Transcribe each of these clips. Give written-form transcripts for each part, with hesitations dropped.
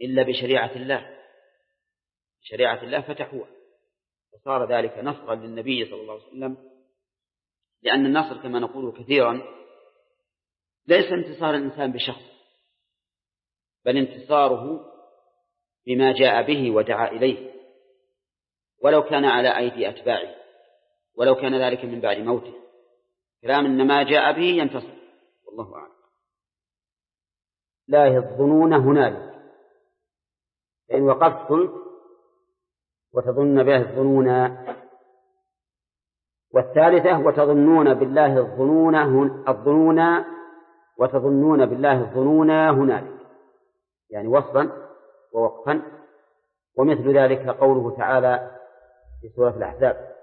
إلا بشريعة الله فتحوها، وصار ذلك نصرا للنبي صلى الله عليه وسلم. لأن النصر كما نقول كثيرا ليس انتصار الإنسان بشخص، بل انتصاره بما جاء به ودعا إليه، ولو كان على أيدي أتباعه، ولو كان ذلك من بعد موته. كلام إن ما جاء به ينتصر، والله أعلم. لا يظنون هنالك، فإن وقفت قلت وتظن به الظنون. والثالثة وتظنون بالله الظنون وتظنون بالله الظنون هنالك، يعني وصلا ووقفا. ومثل ذلك قوله تعالى في سورة الأحزاب: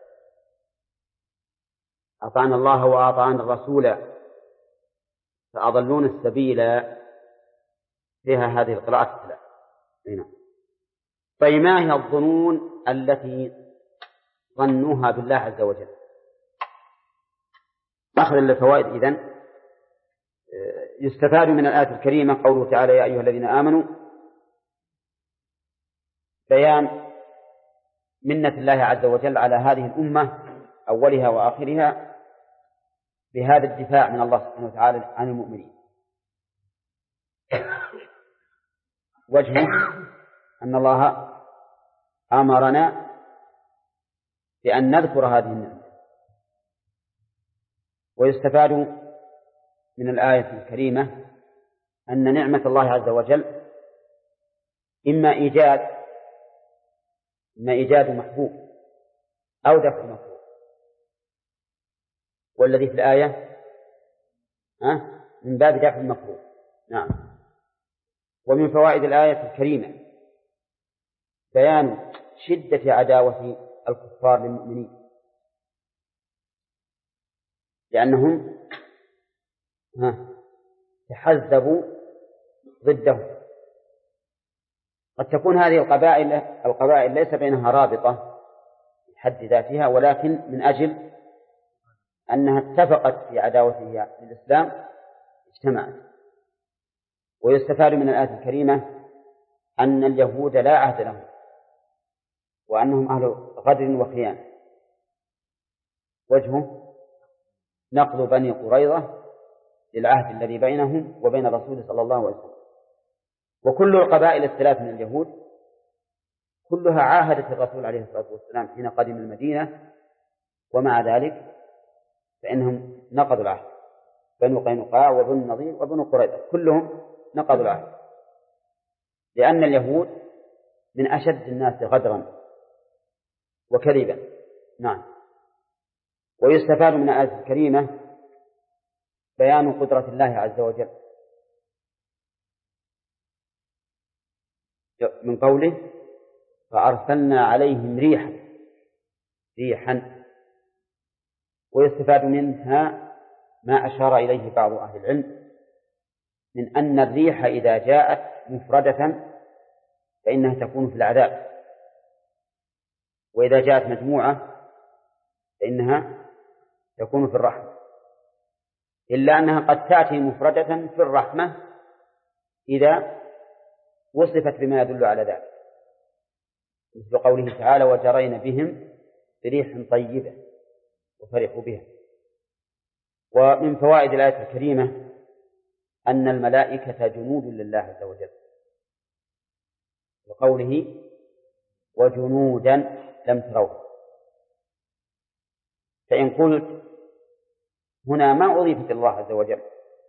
أطعنا الله وأطعنا الرسول فأضلون السبيل. فيها هذه القراءات الثلاث. طيب، ما هي الظنون التي ظنوها بالله عز وجل؟ أخذ الفوائد. إذن يستفاد من الآية الكريمة قوله تعالى: يا أيها الذين آمنوا، بيان منة الله عز وجل على هذه الأمة أولها وآخرها بهذا الدفاع من الله سبحانه وتعالى عن المؤمنين. وجهه أن الله أمرنا بأن نذكر هذه النعمة. ويستفاد من الآية الكريمة أن نعمة الله عز وجل إما إيجاد محبوب أو دفع مكروه، والذي في الآية من باب دفع المكروه. نعم. ومن فوائد الآية الكريمة بيان شدة عداوة الكفار للمؤمنين، لأنهم تحزبوا ضده. قد تكون هذه القبائل ليس بينها رابطة بحد ذاتها، ولكن من أجل أنها اتفقت في عداوتها للإسلام اجتمعت. ويستفاد من الآية الكريمة أن اليهود لا عهد لهم، وأنهم أهل غدر وخيانة. وجهه نقض بني قريظة للعهد الذي بينهم وبين الرسول صلى الله عليه وسلم. وكل القبائل الثلاث من اليهود كلها عاهدت الرسول عليه الصلاة والسلام حين قدم المدينة، ومع ذلك فإنهم نقضوا العهد. بنو قينقاع وبنو النضير وبنو قريظة كلهم نقضوا العهد، لأن اليهود من أشد الناس غدرا وكذبا. نعم. ويستفاد من الآية الكريمة بيان قدرة الله عز وجل من قوله: فأرسلنا عليهم ريحا. ويستفاد منها ما أشار إليه بعض أهل العلم من أن الريح إذا جاءت مفردة فإنها تكون في العذاب، وإذا جاءت مجموعة فإنها تكون في الرحمة، إلا أنها قد تأتي مفردة في الرحمة إذا وصفت بما يدل على ذلك، مثل قوله تعالى: وجرين بهم بريح طيبة وفرحوا بها. ومن فوائد الآية الكريمة أن الملائكة جنود لله عز وجل، وقوله: وجنودا لم تروها. فإن قلت هنا ما أضيفت الله عز وجل،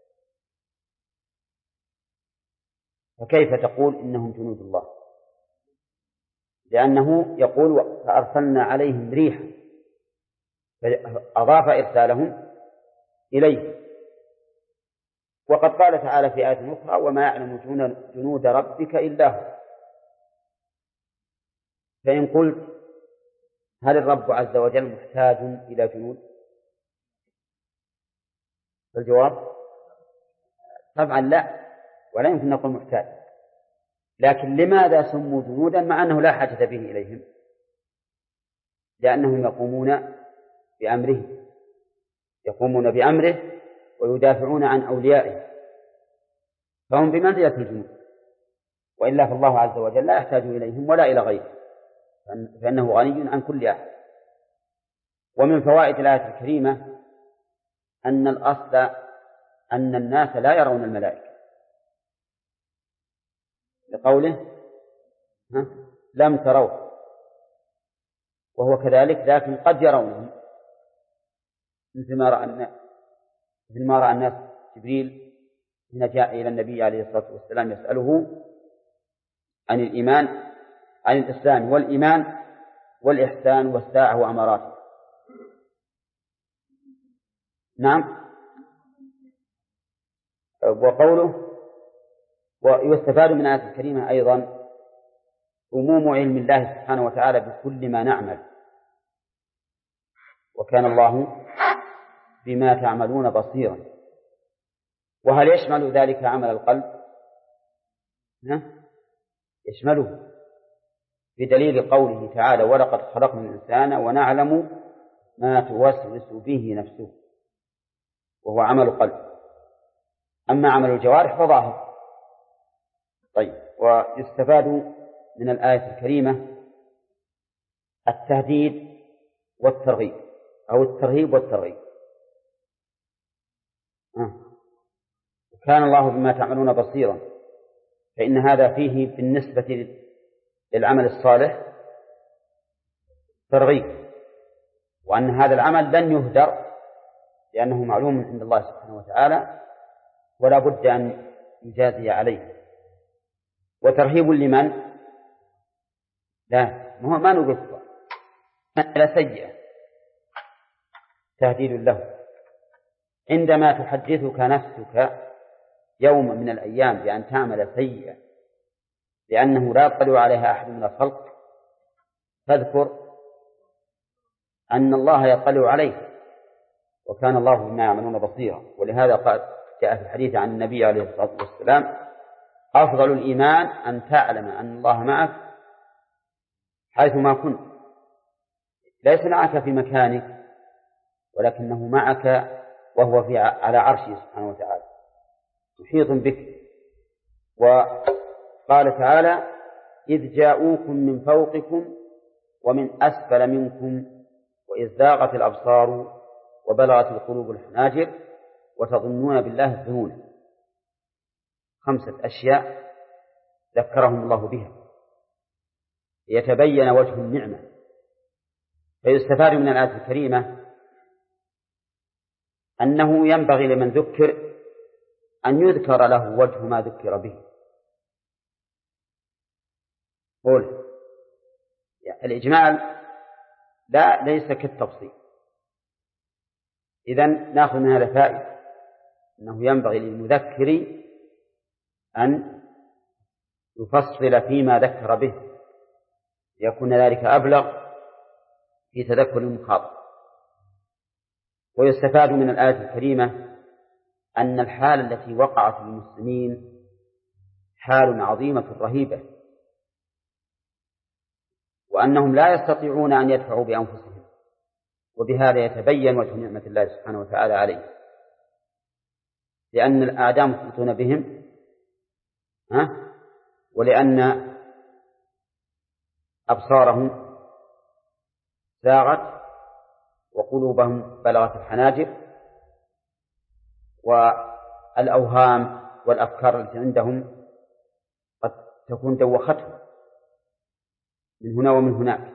فكيف تقول إنهم جنود الله؟ لأنه يقول: فأرسلنا عليهم ريحا، فأضاف إرسالهم إليه. وقد قال تعالى في آية أخرى: وما يعلم جنود ربك إلا هو. فإن قلت هل الرب عز وجل محتاج إلى جنود؟ الجواب طبعا لا، ولا يمكن نقول محتاج. لكن لماذا سموا جنودا مع أنه لا حاجة به إليهم؟ لأنهم يقومون بأمره ويدافعون عن أوليائه، فهم بمنزلة الجنود. وإلا فالله عز وجل لا يحتاج إليهم ولا إلى غيره، فإنه غني عن كل أحد. ومن فوائد الآية الكريمة أن الأصل أن الناس لا يرون الملائكة، لقوله لم تروه، وهو كذلك، لكن قد يرونهم، مثل ما رأى الناس جبريل حين جاء إلى النبي عليه الصلاة والسلام يسأله عن الإيمان، عن الإسلام والإيمان والإحسان والساعة وأمراته. نعم. وقوله ويستفاد من الآية الكريمة أيضا عموم علم الله سبحانه وتعالى بكل ما نعمل، وكان الله بما تعملون بصيرا. وهل يشمل ذلك عمل القلب؟ يشمله بدليل قوله تعالى ولقد خلقنا الإنسان ونعلم ما توسوس به نفسه، وهو عمل القلب. أما عمل الجوارح فظاهر. طيب، ويستفاد من الآية الكريمة التهديد والترغيب، أو الترهيب والترغيب. كان الله بما تعملون بصيرا، فإن هذا فيه بالنسبة للعمل الصالح ترغيب، وأن هذا العمل لن يهدر لأنه معلوم عند الله سبحانه وتعالى ولا بد أن يجازي عليه. وترهيب لمن؟ لا، ما نقول كفر، لا، سيئة، تهديد له. عندما تحدثك نفسك يوم من الأيام بأن تعمل سيئة لأنه لا يطلع عليها أحد من الخلق، فاذكر أن الله يطلع عليه، وكان الله بما يعملون بصيرا. ولهذا قال جاء في الحديث عن النبي عليه الصلاة والسلام أفضل الإيمان أن تعلم أن الله معك حيثما كنت، ليس معك في مكانك، ولكنه معك وهو على عرشه سبحانه وتعالى محيط بك. وقال تعالى إذ جاءوكم من فوقكم ومن أسفل منكم وإذ زاغت الأبصار وبلغت القلوب الحناجر وتظنون بالله الظنون. 5 أشياء ذكرهم الله بها ليتبين وجه النعمة. فيستفاد من الآية الكريمة أنه ينبغي لمن ذكر أن يذكر له وجه ما ذكر به. قول الإجمال ليس كالتفصيل. إذن نأخذ من هذا فائدة أنه ينبغي للمذكر أن يفصل فيما ذكر به ليكون ذلك أبلغ في تذكر المخاطب. ويستفاد من الآية الكريمة أن الحال التي وقعت للمسلمين حال عظيمة رهيبة، وأنهم لا يستطيعون أن يدفعوا بأنفسهم، وبهذا يتبين وجه نعمة الله سبحانه وتعالى عليه، لأن الأعداء محيطون بهم، ولأن أبصارهم زاغت وقلوبهم بلغت الحناجر، والأوهام والأفكار التي عندهم قد تكون دوختهم من هنا ومن هناك،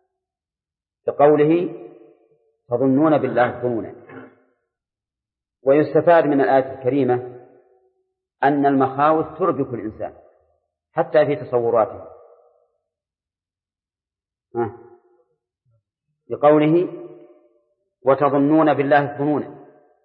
لقوله تظنون بالله الظنون. ويستفاد من الآية الكريمة أن المخاوف تربك الإنسان حتى في تصوراته، لقوله وتظنون بالله الظنون،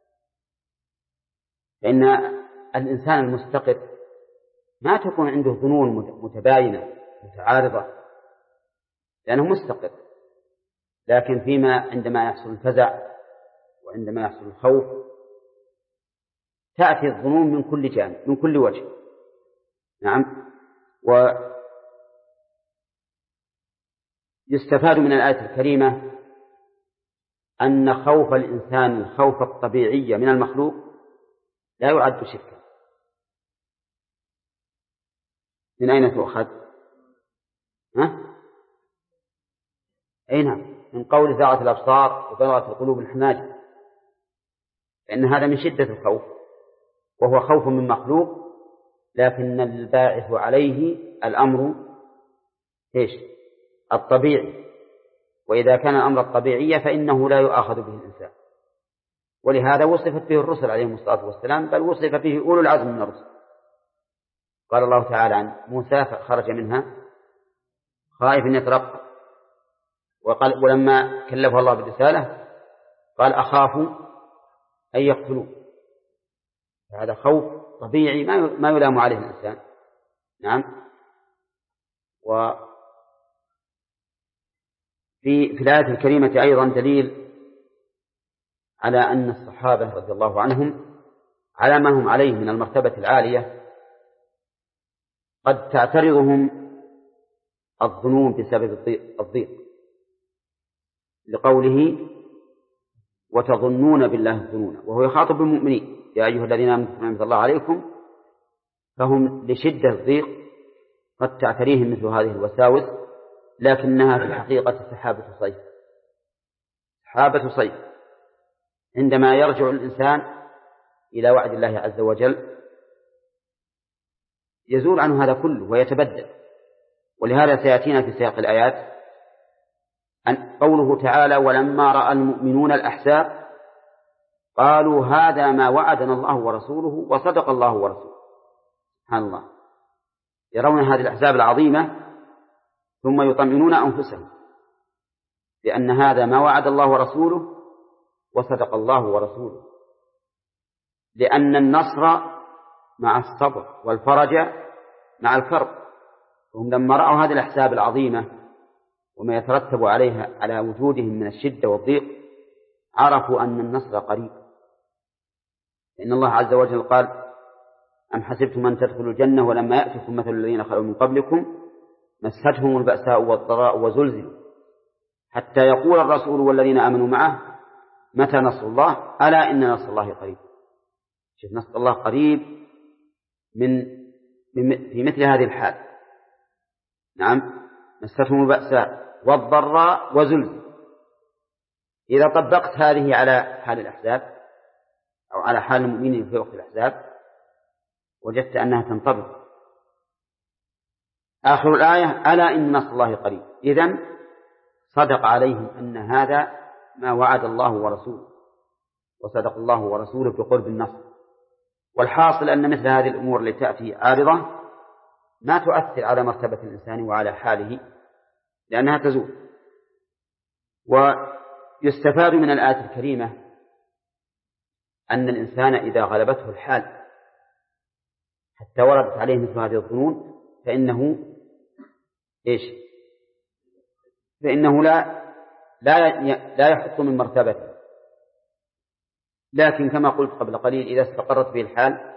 فإن الإنسان المستقر ما تكون عنده ظنون متباينة متعارضة لأنه مستقر، لكن عندما يحصل الفزع وعندما يحصل الخوف تأتي الظنون من كل جانب من كل وجه. نعم. ويستفاد من الآية الكريمة أن خوف الإنسان الخوف الطبيعي من المخلوق لا يعد شركا، من أين تؤخذ؟ أي نعم، من قول زاغت الأبصار وبلغت القلوب الحناجر، لأن هذا من شدة الخوف، وهو خوف من مخلوق، لكن الباعث عليه الأمر الطبيعي، وإذا كان الأمر الطبيعي فإنه لا يؤاخذ به الإنسان. ولهذا وصفت به الرسل عليهم الصلاة والسلام، بل وصف به أولو العزم من الرسل. قال الله تعالى عن موسى فخرج منها خائفا يترقب، وقال ولما كلفه الله بالرسالة قال أخاف أن يقتلوا. هذا خوف طبيعي ما يلام عليه الإنسان. نعم. وفي الآية الكريمة أيضا دليل على أن الصحابة رضي الله عنهم على ما هم عليه من المرتبة العالية قد تعترضهم الظنون بسبب الضيق، لقوله وتظنون بالله الظنون، وهو يخاطب المؤمنين يا أيها الذين آمنوا نعمة الله عليكم، فهم لشدة الضيق قد تعتريهم مثل هذه الوساوس، لكنها في الحقيقة سحابة صيف عندما يرجع الإنسان إلى وعد الله عز وجل يزول عنه هذا كله ويتبدل. ولهذا سيأتينا في سياق الآيات أن قوله تعالى ولما رأى المؤمنون الأحزاب قالوا هذا ما وعدنا الله ورسوله وصدق الله ورسوله. سبحان الله، يرون هذه الأحزاب العظيمة ثم يطمئنون أنفسهم لأن هذا ما وعد الله ورسوله وصدق الله ورسوله، لأن النصر مع الصبر والفرج مع الكرب. وهم لما رأوا هذه الأحزاب العظيمة وما يترتب عليها على وجودهم من الشدة والضيق عرفوا أن النصر قريب، لأن الله عز وجل قال أم حسبتم أن تدخلوا الجنة ولما يأتكم مثل الذين خلوا من قبلكم مستهم البأساء والضراء وزلزلوا حتى يقول الرسول والذين آمنوا معه متى نصر الله ألا إن نصر الله قريب. شوف نصر الله قريب في مثل هذه الحال. نعم، مستهم البأساء والضراء وزلزلوا. إذا طبقت هذه على حال الأحزاب أو على حال المؤمنين في وقت الأحزاب وجدت أنها تنطبق. آخر الآية ألا إن نصر الله قريب، إذن صدق عليهم أن هذا ما وعد الله ورسوله وصدق الله ورسوله بقرب النصر. والحاصل أن مثل هذه الأمور التي تأتي عارضة ما تؤثر على مرتبة الإنسان وعلى حاله لأنها تزول. ويستفاد من الآية الكريمة أن الإنسان إذا غلبته الحال حتى وردت عليه مثل هذه الظنون فإنه لا يحط من مرتبته، لكن كما قلت قبل قليل إذا استقرت به الحال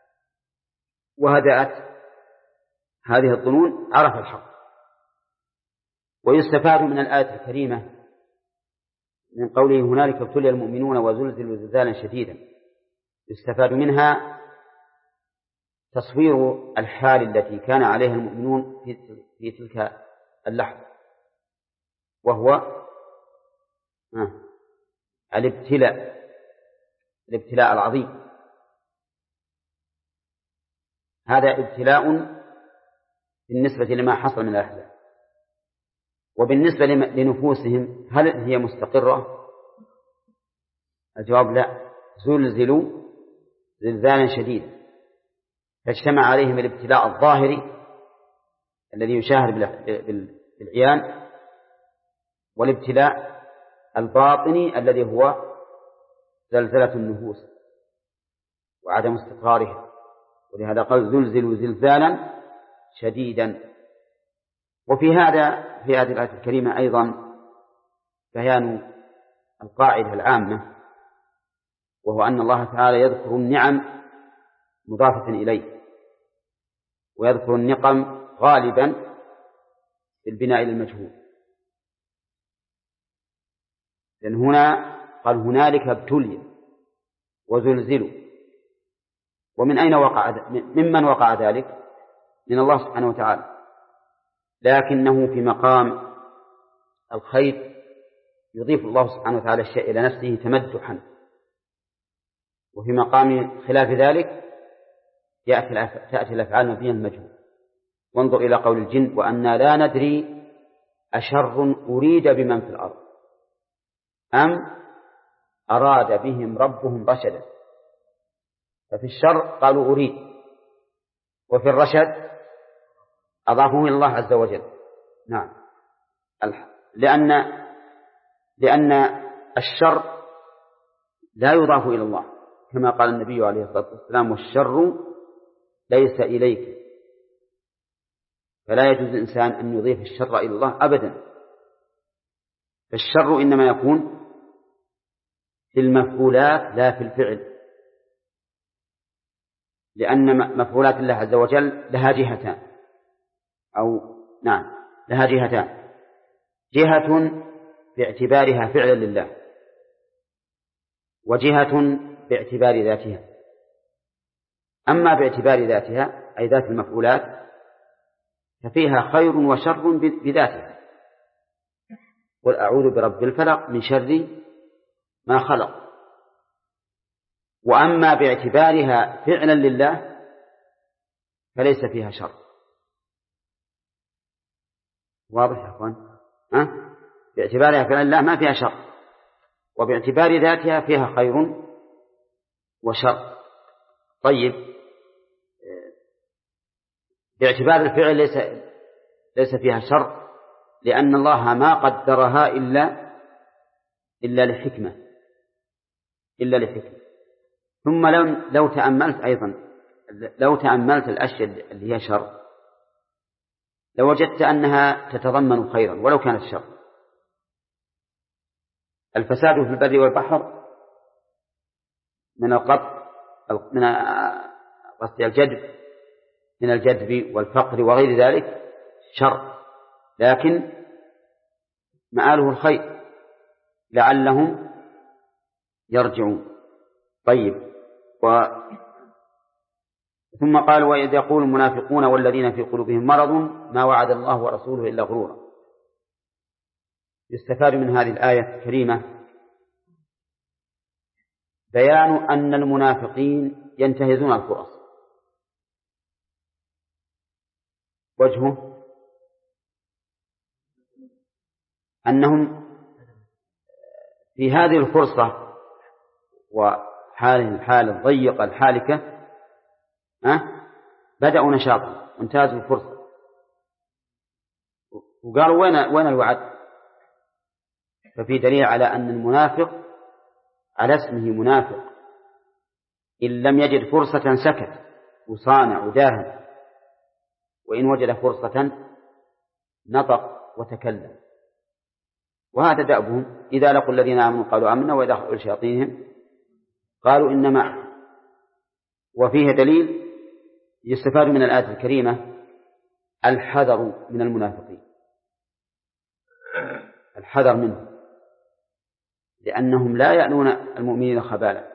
وهدأت هذه الظنون عرف الحق. ويستفاد من الآية الكريمة من قوله هنالك ابتلي المؤمنون وزلزلوا زلزالا شديدا، يستفاد منها تصوير الحال التي كان عليها المؤمنون في تلك اللحظة، وهو الابتلاء العظيم. هذا ابتلاء بالنسبة لما حصل من الأحزاب. وبالنسبة لنفوسهم هل هي مستقرة؟ الجواب لا، زلزلوا زلزالا شديدا، فاجتمع عليهم الابتلاء الظاهري الذي يشاهد بالعيان والابتلاء الباطني الذي هو زلزلة النفوس وعدم استقرارها. ولهذا قال زلزلوا زلزالا شديدا. وفي هذه الآية الكريمة أيضا بيان القاعدة العامة، وهو أن الله تعالى يذكر النعم مضافة إليه ويذكر النقم غالبا بالبناء للمجهول. لأن هنا قال هنالك ابتلي وزلزلوا، ومن أين ممن وقع ذلك؟ من الله سبحانه وتعالى، لكنه في مقام الخير يضيف الله سبحانه وتعالى الشيء إلى نفسه تمدحا، وفي مقام خلاف ذلك تأتي الأفعال مبنية المجهول. وانظر إلى قول الجن وأنا لا ندري أشر أريد بمن في الأرض أم أراد بهم ربهم رشدا. ففي الشر قالوا أريد، وفي الرشد أضافوه إلى الله عز وجل. نعم، لأن الشر لا يضاف إلى الله، كما قال النبي عليه الصلاة والسلام والشر ليس إليك. فلا يجوز الإنسان أن يضيف الشر إلى الله أبدا. فالشر إنما يكون في المفعولات لا في الفعل، لأن مفعولات الله عز وجل لها جهتان، لها جهتان: جهة باعتبارها فعلا لله، وجهة باعتبار ذاتها. أما باعتبار ذاتها أي ذات المفعولات ففيها خير وشر بذاتها. قل أعوذ برب الفلق من شر ما خلق. وأما باعتبارها فعلا لله فليس فيها شر. واضح يا أخوان؟ باعتبارها فعلا لله ما فيها شر، وباعتبار ذاتها فيها خير وشر. طيب، باعتبار الفعل ليس فيها شر، لأن الله ما قدرها إلا لحكمة. ثم لو تأملت الأشياء اللي هي شر لوجدت أنها تتضمن خيرا ولو كانت شر. الفساد في البر والبحر من الجدب، من الجدب والفقر وغير ذلك شر، لكن مآله الخير لعلهم يرجعون. طيب، ثم قال وإذ يقول المنافقون والذين في قلوبهم مرض ما وعد الله ورسوله إلا غرورا. يستفاد من هذه الآية الكريمة بيان أن المنافقين ينتهزون الفرص. وجهه أنهم في هذه الفرصة الحال الضيقة الحالكة بدأوا نشاطا وانتهزوا الفرصة وقالوا وين الوعد؟ ففي دليل على أن المنافق على اسمه منافق، إن لم يجد فرصة سكت وصانع وداهن، وإن وجد فرصة نطق وتكلم. وهذا دأبهم، إذا لقوا الذين آمنوا قالوا آمنا وإذا خلوا شياطينهم قالوا إن معهم. وفيه دليل يستفاد من الآية الكريمة الحذر من المنافقين، الحذر منهم، لأنهم لا يألون المؤمنين خبالا.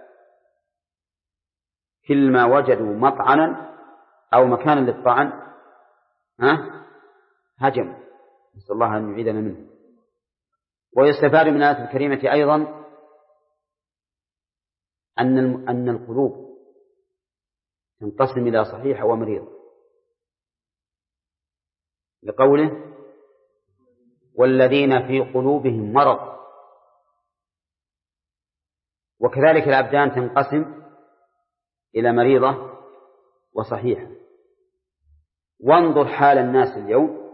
كلما وجدوا مطعنا أو مكانا للطعن هجم، نسأل الله أن يعيذنا منه. ويستفاد من الآية الكريمة أيضا أن القلوب تنقسم إلى صحيحة ومريضة، لقوله والذين في قلوبهم مرض. وكذلك الأبدان تنقسم إلى مريضة وصحيحة. وانظر حال الناس اليوم،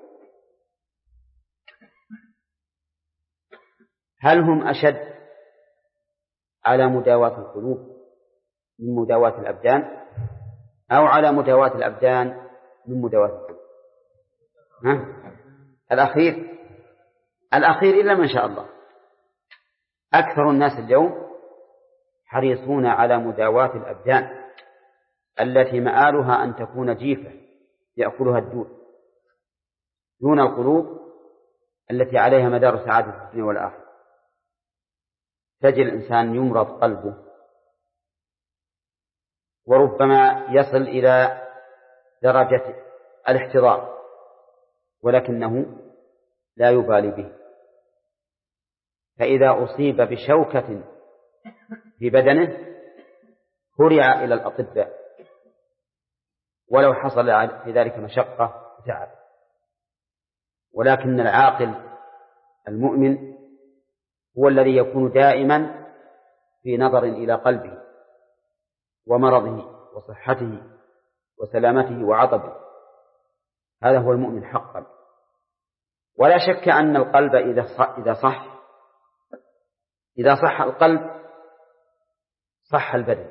هل هم أشد على مداواة القلوب من مداواة الأبدان، أو على مداواة الأبدان من مداواة القلوب؟ الأخير إلا من شاء الله. أكثر الناس اليوم حريصون على مداواة الأبدان التي مآلها أن تكون جيفة يأكلها الدود، دون القلوب التي عليها مدار سعادة الدنيا والآخرة. تجد الإنسان يمرض قلبه، وربما يصل إلى درجة الاحتضار، ولكنه لا يبالي به. فإذا أصيب بشوكة في بدنه هرع إلى الأطباء ولو حصل في ذلك مشقة وتعب. ولكن العاقل المؤمن هو الذي يكون دائما في نظر إلى قلبه ومرضه وصحته وسلامته وعطبه. هذا هو المؤمن حقا. ولا شك أن القلب إذا صح القلب صح البدن.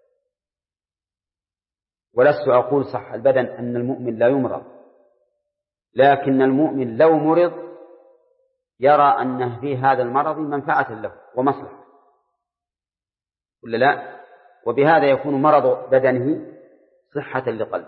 ولست أقول صح البدن أن المؤمن لا يمرض، لكن المؤمن لو مرض يرى أن في هذا المرض منفعة له ومصلحة، ولا لا؟ وبهذا يكون مرض بدنه صحة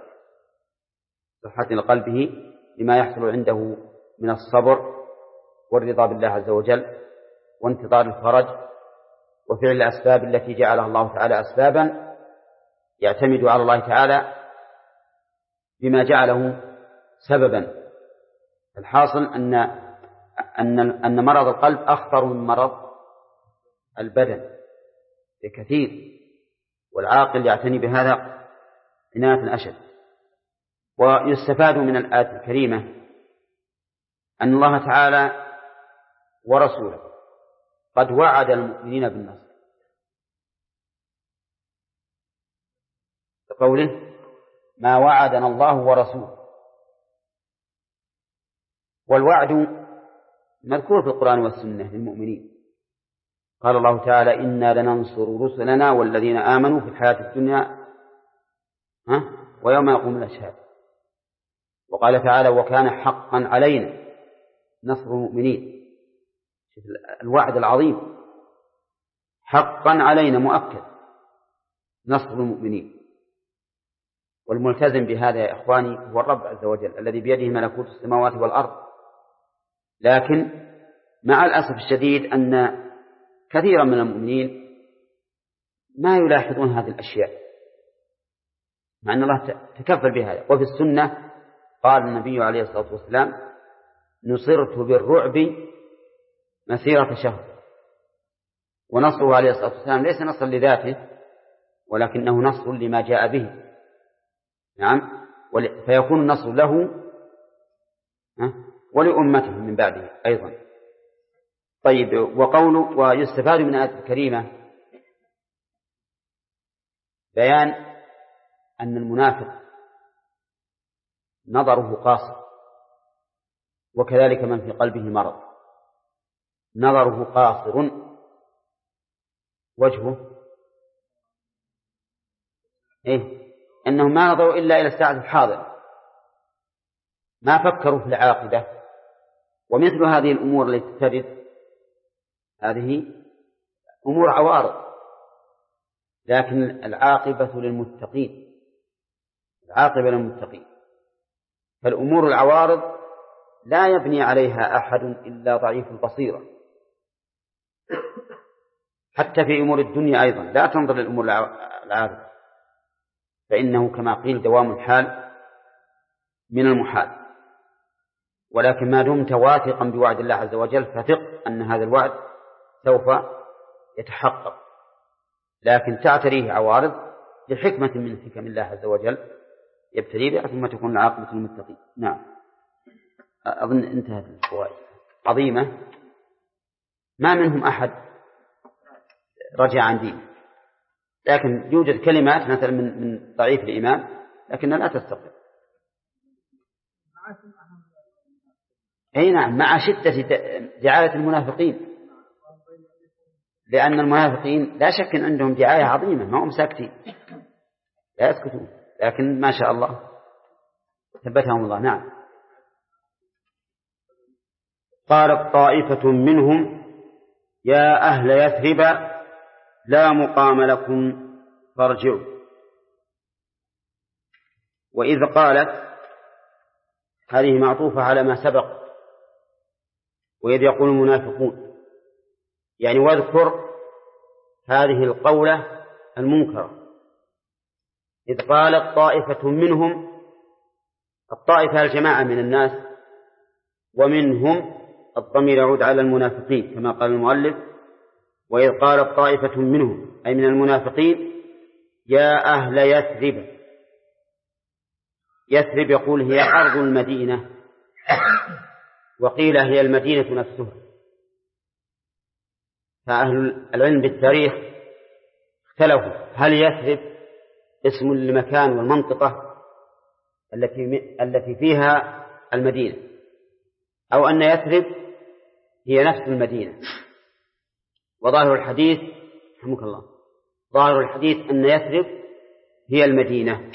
لقلبه لما يحصل عنده من الصبر والرضا بالله عز وجل وانتظار الفرج وفعل الأسباب التي جعلها الله تعالى أسبابا يعتمد على الله تعالى بما جعله سببا. الحاصل أن مرض القلب أخطر من مرض البدن بكثير، والعاقل يعتني بهذا عناية أشد. ويستفاد من الآية الكريمة أن الله تعالى ورسوله قد وعد المؤمنين بالنصر بقوله ما وعدنا الله ورسوله. والوعد مذكور في القرآن والسنة للمؤمنين. قال الله تعالى إنا لننصر رسلنا والذين آمنوا في الحياة الدنيا ويوم يقوم الأشهاد. وقال تعالى وكان حقا علينا نصر المؤمنين. الوعد العظيم حقا علينا مؤكد نصر المؤمنين. والملتزم بهذا يا إخواني هو الرب عز وجل الذي بيده ملكوت السماوات والأرض. لكن مع الأسف الشديد أن كثيرا من المؤمنين ما يلاحظون هذه الأشياء، مع أن الله تكفل بهذا. وفي السنة قال النبي عليه الصلاة والسلام نصرت بالرعب مسيرة شهر. ونصره عليه الصلاة والسلام ليس نصر لذاته ولكنه نصر لما جاء به. نعم، فيكون النصر له ولأمته من بعده أيضا. طيب، وقوله ويستفاد من الآية الكريمة بيان أن المنافق نظره قاصر، وكذلك من في قلبه مرض نظره قاصر وجهه أنهم ما نظروا إلا إلى الساعة الحاضرة، ما فكروا في العاقبة. ومثل هذه الأمور التي ترد هذه أمور عوارض، لكن العاقبة للمتقين. فالأمور العوارض لا يبني عليها أحد إلا ضعيف البصيرة. حتى في أمور الدنيا أيضا لا تنظر للأمور العارضة، فإنه كما قيل دوام الحال من المحال. ولكن ما دمت واثقا بوعد الله عز وجل فثق أن هذا الوعد سوف يتحقق، لكن تعتريه عوارض لحكمة من حكم الله عز وجل يبتلي بها ثم تكون العاقبة للمتقين. نعم، أظن انتهت الفوائد عظيمة ما منهم أحد رجع عن دينه، لكن يوجد كلمات مثلا من ضعيف الإمام لكنها لا تستقر. أي نعم، مع شدة دعاية المنافقين، لأن المنافقين لا شك أن عندهم دعاية عظيمة، ما هم ساكتين لا يسكتون، لكن ما شاء الله ثبتهم الله. نعم. قالت طائفة منهم يا أهل يثرب لا مقام لكم فارجعوا. وإذ قالت هذه معطوفة على ما سبق، وإذ يقول المنافقون يعني واذكر هذه القولة المنكرة. إذ قالت طائفة منهم الطائفة الجماعة من الناس، ومنهم الضمير يعود على المنافقين كما قال المؤلف: وإذ قالت طائفة منهم أي من المنافقين يا أهل يثرب. يثرب يقول هي أرض المدينة، وقيل هي المدينة نفسها. فأهل العلم بالتاريخ اختلفوا هل يثرب اسم لمكان والمنطقة التي فيها المدينة، أو أن يثرب هي نفس المدينة. وظاهر الحديث رحمك الله ظاهر الحديث أن يثرب هي المدينة.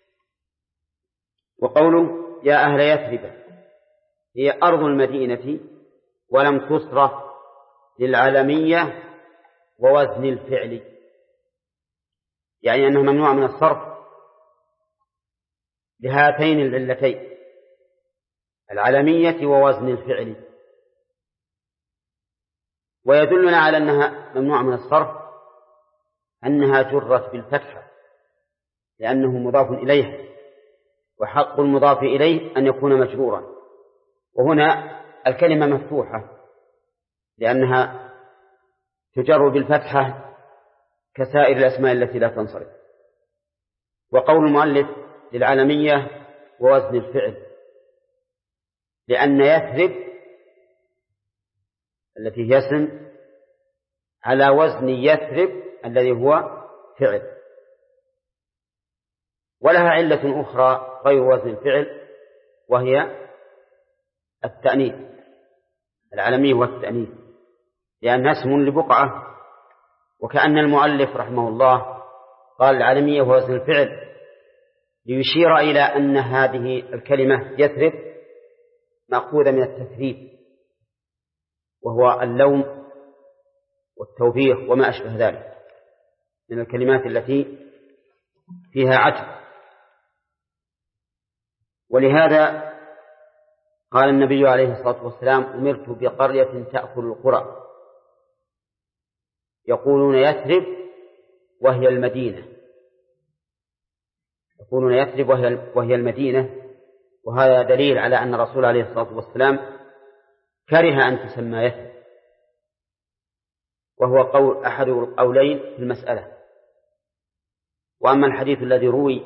وقوله يا أهل يثرب هي أرض المدينة ولم تصرف للعالمية ووزن الفعل، يعني أنها ممنوع من الصرف لهاتين العلتين العالمية ووزن الفعل. ويدلنا على أنها ممنوع من الصرف أنها جرت بالفتحة لأنه مضاف إليها، وحق المضاف إليه أن يكون مجرورا، وهنا الكلمة مفتوحة لأنها تجر بالفتحة كسائر الأسماء التي لا تنصرف. وقول المؤلف للعالمية ووزن الفعل لأن يثرب التي هي اسم على وزن يثرب الذي هو فعل، ولها علة أخرى غير وزن الفعل وهي التأنيث. العالمية والتأنيث لأنها اسم لبقعة، وكأن المؤلف رحمه الله قال العالمية ووزن الفعل ليشير إلى أن هذه الكلمة يثرب مأخوذة من التثريب وهو اللوم والتوبيخ وما أشبه ذلك من الكلمات التي فيها عجب. ولهذا قال النبي عليه الصلاة والسلام أمرت بقرية تأكل القرى، يقولون يثرب وهي المدينة، يقولون يثرب وهي المدينة. وهذا دليل على أن الرسول عليه الصلاة والسلام كره أن تسمى يثرب، وهو قول أحد القولين في المسألة. وأما الحديث الذي روي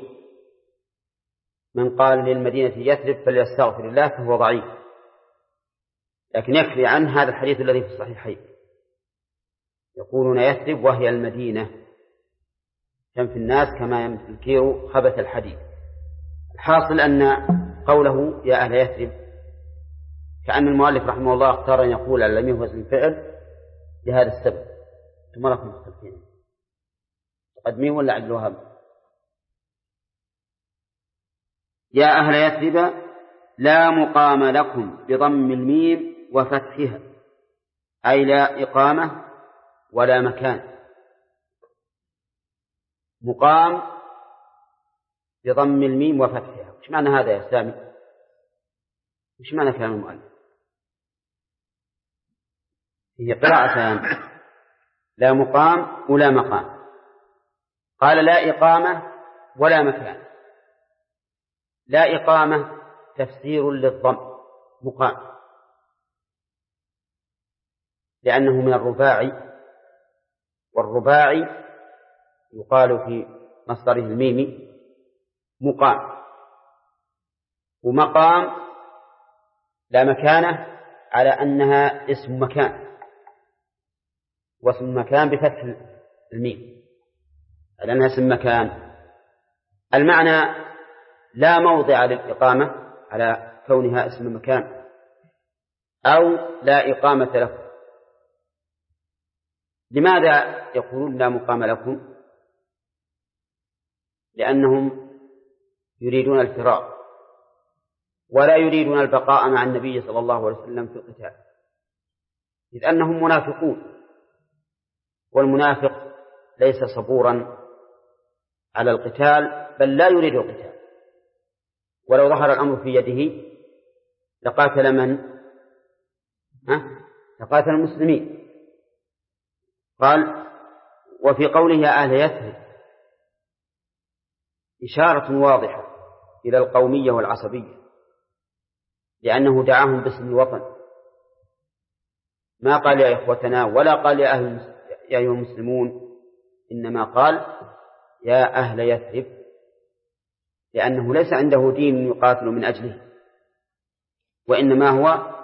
من قال للمدينة يثرب فليستغفر الله فهو ضعيف، لكن يكفي عن هذا الحديث الذي في الصحيحين يقولون يثرب وهي المدينة كم في الناس كما يمت الكير خبث الحديد. الحاصل أن قوله يا أهل يثرب كأن المؤلف رحمه الله اختار أن يقول على لم يوزن الفعل لهذا السبب. ثم لكم مختلفين تقدمين ولا عبد الوهاب؟ يا أهل يثرب لا مقام لكم بضم الميم وفتحها، أي لا إقامة ولا مكان. مقام بضم الميم وفتحها، وش معنى هذا يا سامي؟ وش معنى كلام المؤلف؟ هي قراءتان لا مقام ولا مقام. قال لا إقامة ولا مكان. لا إقامة تفسير للضم مقام لأنه من الرباعي، والرباعي يقال في مصدره الميمي مقام. ومقام لا مكانه على أنها اسم مكان، واسم مكان بفتح الميم على أنها اسم مكان. المعنى لا موضع للإقامة على كونها اسم مكان، أو لا إقامة لكم. لماذا يقولون لا مقام لكم؟ لأنهم يريدون الفرار ولا يريدون البقاء مع النبي صلى الله عليه وسلم في القتال، إذ أنهم منافقون، والمنافق ليس صبورا على القتال بل لا يريد القتال، ولو ظهر الأمر في يده لقاتل من؟ لقاتل المسلمين. قال وفي قوله يا أهل يثرب إشارة واضحة إلى القومية والعصبية، لأنه دعاهم باسم الوطن، ما قال يا إخوتنا ولا قال يا أيها المسلمون، إنما قال يا أهل يثرب، لأنه ليس عنده دين يقاتل من أجله، وإنما هو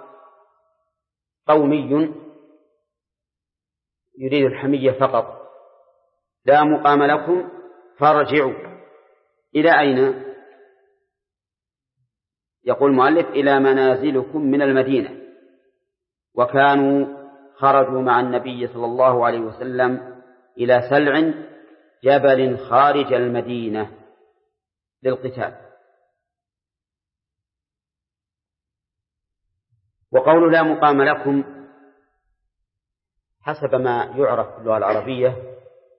قومي يريد الحمية فقط. لا مقام لكم فارجعوا إلى أين؟ يقول المؤلف إلى منازلكم من المدينة. وكانوا خرجوا مع النبي صلى الله عليه وسلم إلى سلع جبل خارج المدينة للقتال. وقول لا مقام لكم حسب ما يعرف في اللغة العربية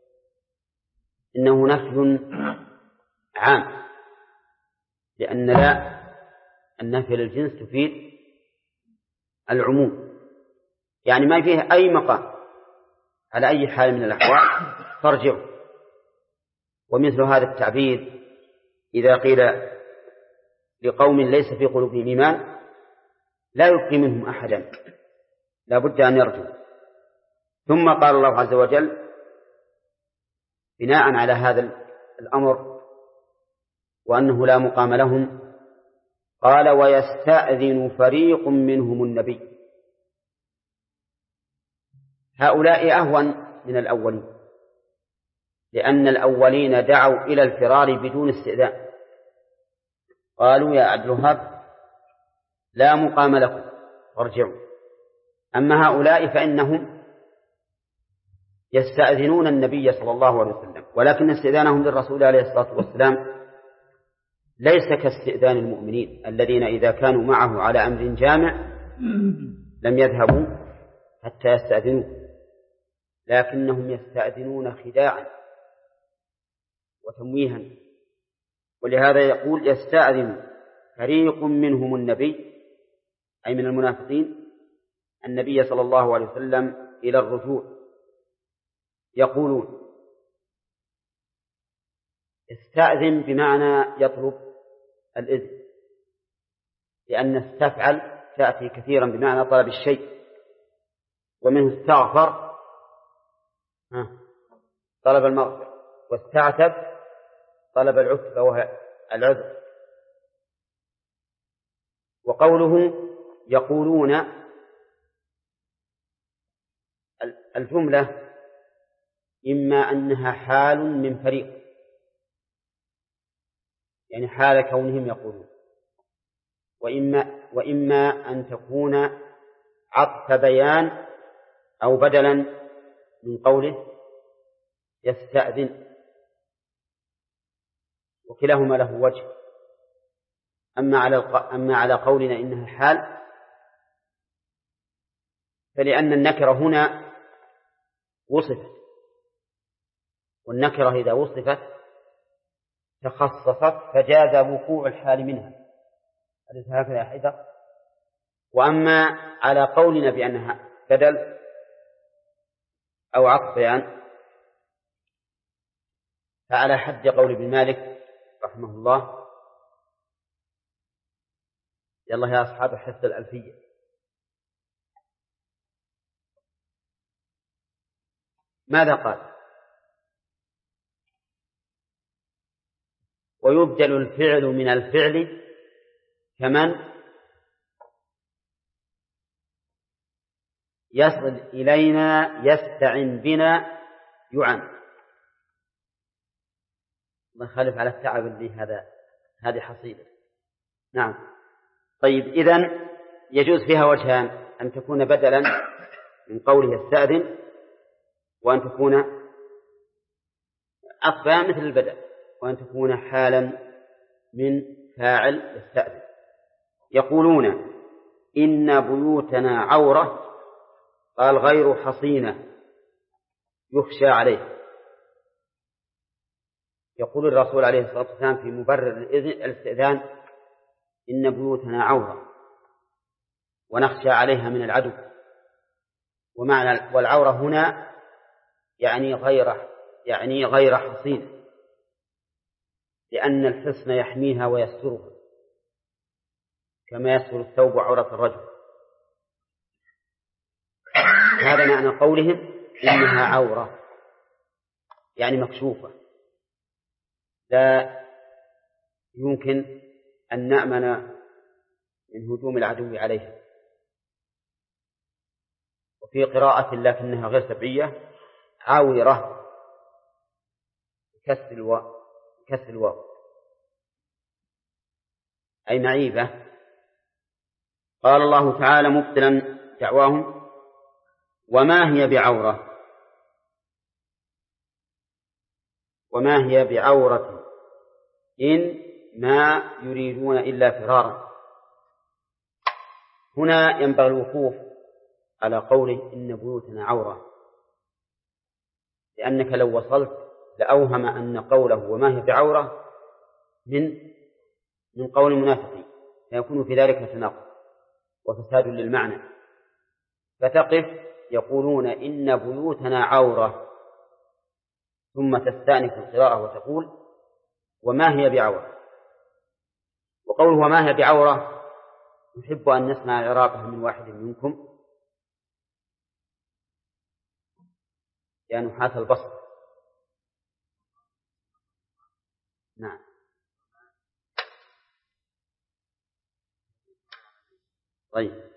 إنه نفي عام، لأن لا النفي للجنس تفيد العموم، يعني ما فيه أي مقام على أي حال من الأحوال فارجعوا. ومثل هذا التعبير إذا قيل لقوم ليس في قلوبهم إيمان لا يبقي منهم أحدا، لا بد أن يرجعوا. ثم قال الله عز وجل بناء على هذا الأمر وأنه لا مقام لهم، قال ويستأذن فريق منهم النبي. هؤلاء أهون من الأولين، لأن الأولين دعوا إلى الفرار بدون استئذان، قالوا يا عبد الوهاب لا مقام لكم فارجعوا. أما هؤلاء فإنهم يستأذنون النبي صلى الله عليه وسلم، ولكن استئذانهم للرسول عليه الصلاة والسلام ليس كاستئذان المؤمنين الذين إذا كانوا معه على أمر جامع لم يذهبوا حتى يستأذنوه، لكنهم يستأذنون خداعا وتمويها. ولهذا يقول يستأذن فريق منهم النبي، أي من المنافقين، النبي صلى الله عليه وسلم إلى الرجوع، يقولون استأذن بمعنى يطلب الإذن، لأن استفعل تأتي كثيرا بمعنى طلب الشيء، ومنه استغفر طلب المغفرة، واستعتب طلب العتبة وهي العذر. وقوله يقولون الجملة إما أنها حال من فريق، يعني حال كونهم يقولون، وإما أن تكون عطف بيان أو بدلا من قوله يستأذن، وكلاهما له وجه. أما على قولنا إنها حال فلأن النكرة هنا وصفت، والنكرة إذا وصفت تخصصت فجاز وقوع الحال منها، أليس هكذا يا حيدر؟ وأما على قولنا بأنها بدل أو عطف بيان فعلى حد قول ابن مالك رحمه الله. يلا يا أصحاب حث الألفية. ماذا قال؟ ويبدل الفعل من الفعل كمن يصل إلينا يستعن بنا يعن. الله يخلف على التعب اللي هذه حصيلة. نعم. طيب إذن يجوز فيها وجهان، أن تكون بدلا من قوله يستأذن، وأن تكون عطفا مثل البدل، وأن تكون حالا من فاعل يستأذن. يقولون إن بيوتنا عورة، قال غير حصينة يخشى عليه. يقول الرسول عليه الصلاة والسلام في مبرر الاستئذان إن بيوتنا عورة ونخشى عليها من العدو. ومعنى والعورة هنا يعني غير حصين، لأن الحصن يحميها ويسترها كما يستر الثوب عورة الرجل. هذا معنى قولهم إنها عورة، يعني مكشوفة لا يمكن أن نأمن من هجوم العدو عليها. وفي قراءة لكنها غير سبعية عاورة بكسر الواو أي معيبة. قال الله تعالى مبطلا دعواهم وما هي بعورة، وما هي بعورة إن ما يريدون إلا فرارا. هنا ينبغي الوقوف على قوله إن بيوتنا عورة، لأنك لو وصلت لأوهم أن قوله وما هي بعورة من قول المنافقين، فيكون في ذلك تناقض وفساد للمعنى. فتقف يقولون إن بيوتنا عورة ثم تستأنف القراءة وتقول وما هي بعورة. وقوله وما هي بعورة نحب أن نسمع إعرابها من واحد منكم يا نحاة البصر. نعم. طيب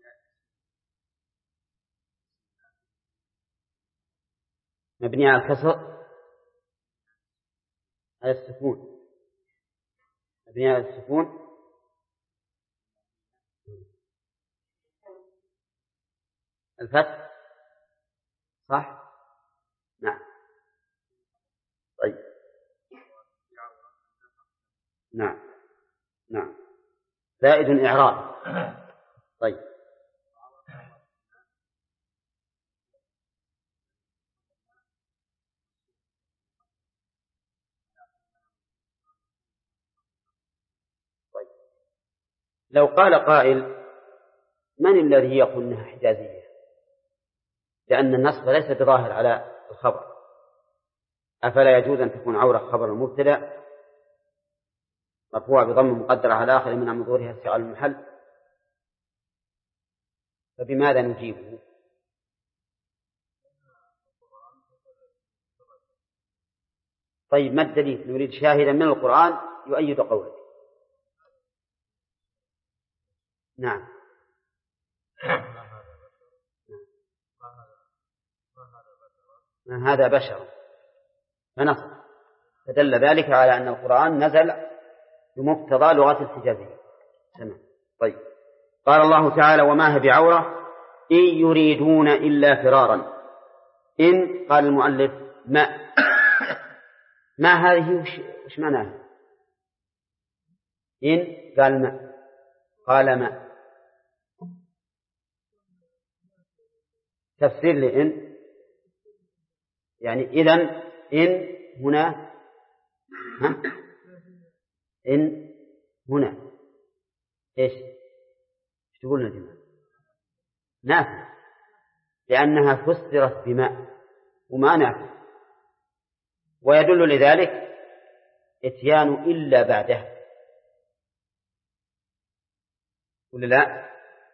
مبني على الكسر على السكون، مبني على السكون الفتح صح. نعم. طيب نعم نعم زائد إعراب. طيب لو قال قائل من الذي يقول أنها حجازية، لأن النصب ليس بظاهر على الخبر، أفلا يجوز أن تكون عورة خبر المبتدأ مرفوع بضم مقدرة على آخر من منظورها استغلال المحل؟ فبماذا نجيبه؟ طيب ما الدليل؟ نريد شاهدا من القرآن يؤيد قولك. نعم. ما هذا بشر فنصب، فدل ذلك على أن القرآن نزل بمقتضى لغة الحجازية. تمام. طيب قال الله تعالى وما هي بعورة إن يريدون إلا فرارا. إن قال المؤلف ما هذه وش معناها؟ إن قال ما قال ما تفسير لإن يعني إذن إن هنا إن هنا إيش تقولنا جماعة؟ نافع، لأنها فسرت بماء وما نافع، ويدل لذلك إتيان إلا بعده ولا لا؟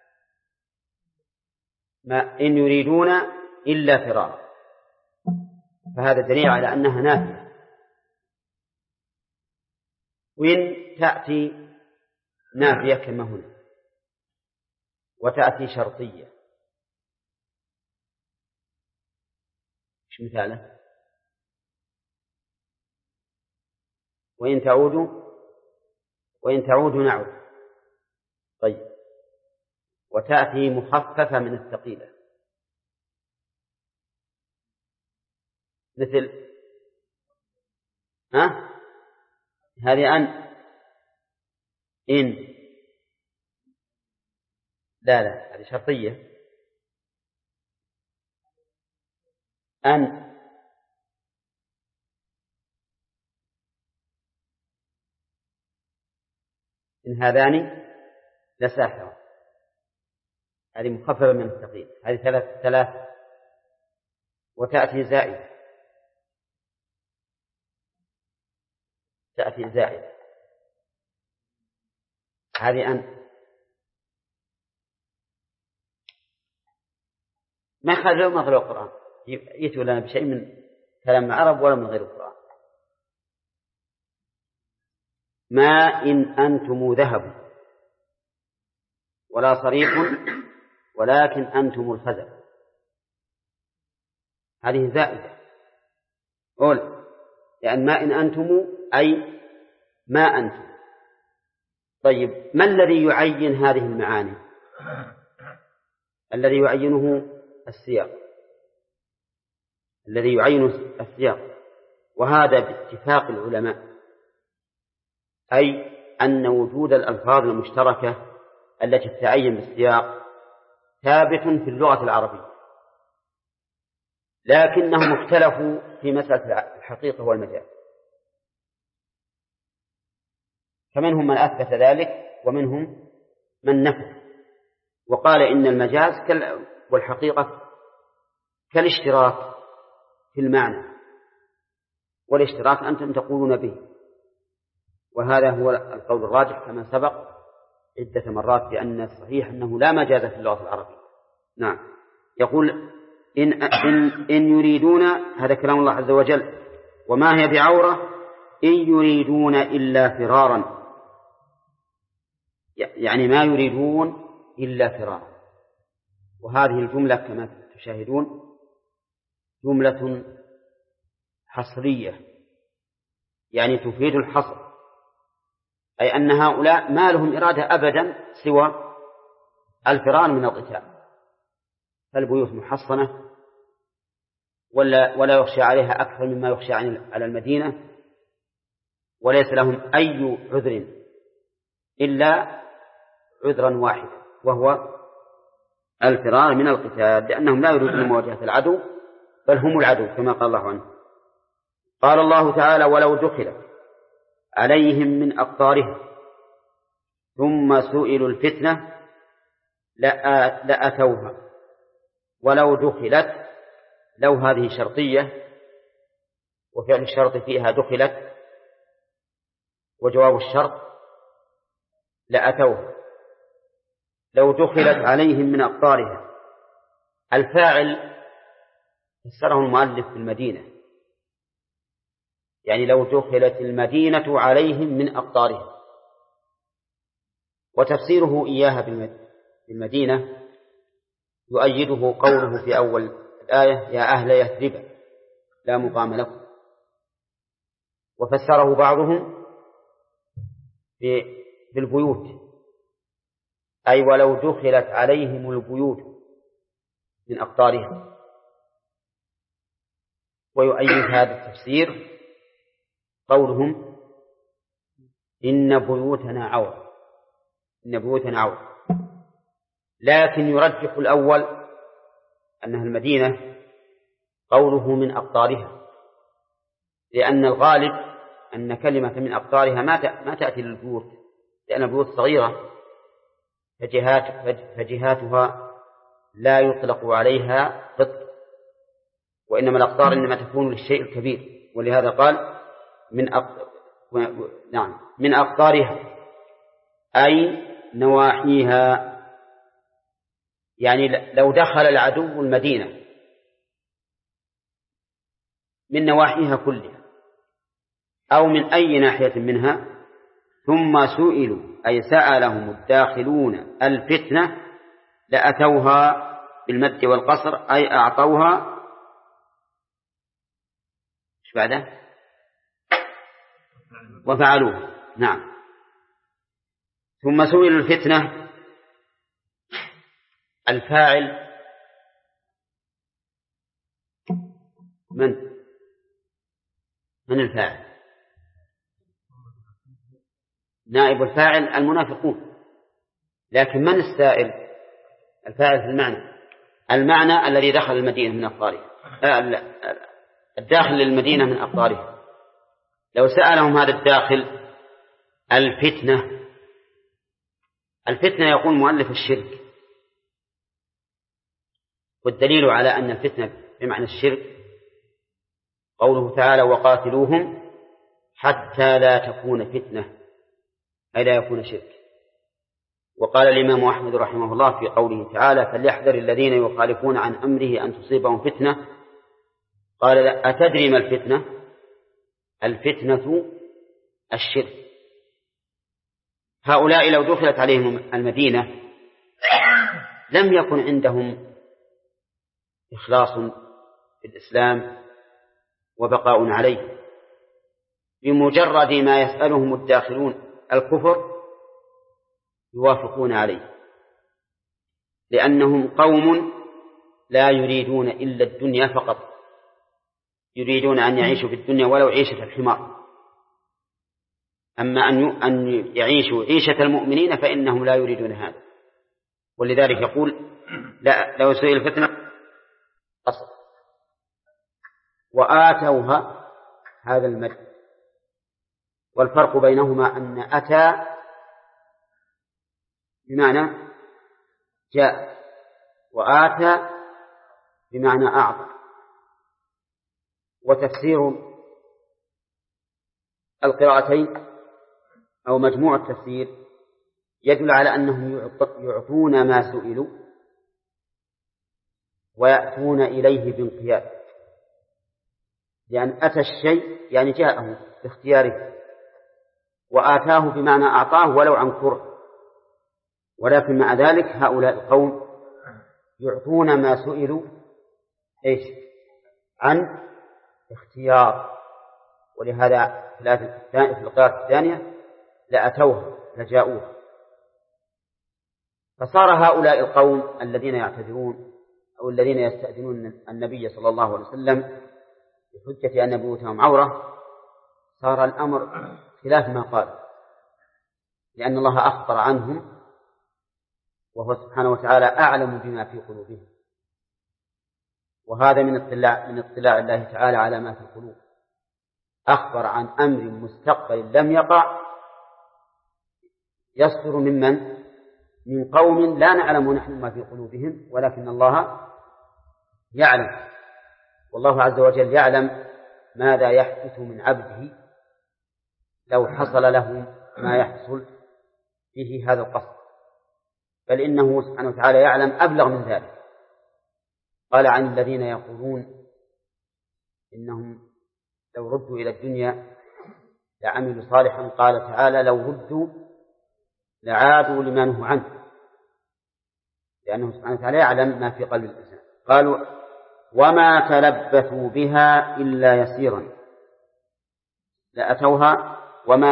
ما إن يريدون إلا فرارا، فهذا دليل على أنها نافعة. وإن تأتي نافية كما هنا، وتأتي شرطية. إيش مثاله؟ وإن تعودوا نعود. طيب وتأتي مخففة من الثقيلة مثل هذه إن لا هذه شرطية. إن هذان لساحرة، هذه مخففة من الثقيل، هذه ثلاث. وتأتي زائدة، تأتي زائدة. هذه أن ما خلوا ما غير القرآن يتوا لنا بشيء من كلام العرب ولا من غير القرآن. ما إن أنتم ذهب ولا صريح ولكن أنتم الخزف. هذه زائدة قول، لأن ما إن أنتم أي ما أنتم. طيب ما الذي يعين هذه المعاني؟ الذي يعينه السياق، الذي يعين السياق، وهذا باتفاق العلماء، أي أن وجود الألفاظ المشتركة التي تتعين بالسياق ثابت في اللغة العربية، لكنهم اختلفوا في مسألة الحقيقة والمجاز، فمنهم من أثبت ذلك ومنهم من نفى، وقال إن المجاز والحقيقة كالاشتراك في المعنى، والاشتراك أنتم تقولون به، وهذا هو القول الراجح كما سبق عدة مرات بأن الصحيح أنه لا مجاز في اللغة العربية. نعم. يقول إن يريدون، هذا كلام الله عز وجل، وما هي بعورة إن يريدون إلا فرارا، يعني ما يريدون إلا فرارا. وهذه الجملة كما تشاهدون جملة حصرية، يعني تفيد الحصر، أي أن هؤلاء ما لهم إرادة أبدا سوى الفرار من القتال، فالبيوت محصنة ولا يخشى عليها أكثر مما يخشى على المدينة، وليس لهم أي عذر إلا عذرا واحدا وهو الفرار من القتال، لأنهم لا يريدون مواجهة العدو بل هم العدو كما قال الله عنه. قال الله تعالى ولو دخلت عليهم من أقطارها ثم سئلوا الفتنة لأتوها. ولو دخلت، لو هذه شرطية وفعل الشرط فيها دخلت، وجواب الشرط لأتوها. لو دخلت عليهم من أقطارها، الفاعل فسره المؤلف بالمدينة، يعني لو دخلت المدينة عليهم من أقطارها، وتفسيره إياها بالمدينة يؤيده قوله في أول الآية يا أهل يثرب لا مقام لكم، وفسره بعضهم بالبيوت، أي ولو دخلت عليهم البيوت من أقطارها. ويؤيد هذا التفسير قولهم إن بيوتنا عورة، إن بيوتنا عورة، لكن يرجح الأول أنها المدينة قوله من أقطارها، لأن الغالب أن كلمة من أقطارها ما تأتي للبيوت، لأن البيوت صغيرة فجهاتها لا يطلق عليها قط، وإنما الأقطار إنما تكون للشيء الكبير، ولهذا قال من أقطارها أي نواحيها، يعني لو دخل العدو المدينة من نواحيها كلها أو من أي ناحية منها ثم سئلوا أي سألهم الداخلون الفتنة لأتوها بالمد والقصر، أي أعطوها إيش بعده وفعلوه. نعم. ثم سئلوا الفتنة، الفاعل من الفاعل؟ نائب الفاعل المنافقون، لكن من السائل؟ الفاعل في المعنى الذي دخل المدينة من أقطارها، الداخل للمدينة من أقطارها. لو سألهم هذا الداخل الفتنة يقول مؤلف الشرك، والدليل على أن الفتنة بمعنى الشرك قوله تعالى وقاتلوهم حتى لا تكون فتنة أي لا يكون شرك. وقال الإمام أحمد رحمه الله في قوله تعالى فليحذر الذين يخالفون عن أمره أن تصيبهم فتنة، قال لا، أتدري ما الفتنة؟ الفتنة الشرك. هؤلاء لو دخلت عليهم المدينة لم يكن عندهم إخلاص في الإسلام وبقاء عليه، بمجرد ما يسألهم الداخلون الكفر يوافقون عليه، لأنهم قوم لا يريدون إلا الدنيا فقط، يريدون أن يعيشوا في الدنيا ولو عيشة الحمار. أما أن يعيشوا عيشة المؤمنين فإنهم لا يريدون هذا. ولذلك يقول لا لو سئل الفتنة أصل. وآتوها هذا المد، والفرق بينهما أن أتى بمعنى جاء، وآتى بمعنى أعطى. وتفسير القراءتين أو مجموع التفسير يدل على أنهم يعطون ما سئلوا ويأتون إليه بانقياد، لأن أتى الشيء يعني جاءه باختياره، وآتاه بمعنى أعطاه ولو عن كره. ولكن مع ذلك هؤلاء القوم يعطون ما سئلوا إيش؟ عن اختيار. ولهذا في القراءة الثانية لأتوها لجاءوها. فصار هؤلاء القوم الذين يعتذرون أو الذين يستأذنون النبي صلى الله عليه وسلم بحجة أن بيوتهم عورة، صار الأمر خلاف ما قال، لأن الله أخبر عنهم وهو سبحانه وتعالى أعلم بما في قلوبهم، وهذا من اطلاع الله تعالى على ما في القلوب. أخبر عن أمر مستقبل لم يقع يصدر من قوم لا نعلم نحن ما في قلوبهم، ولكن الله يعلم. والله عز وجل يعلم ماذا يحدث من عبده لو حصل له ما يحصل فيه هذا القصد، بل إنه سبحانه وتعالى يعلم أبلغ من ذلك. قال عن الذين يقولون إنهم لو ردوا إلى الدنيا لعملوا صالحا، قال تعالى لو ردوا لعادوا لما نهوا عنه، لأنه سبحانه وتعالى يعلم ما في قلب الإنسان. قالوا وما تلبثوا بها إلا يسيرا، لأتوها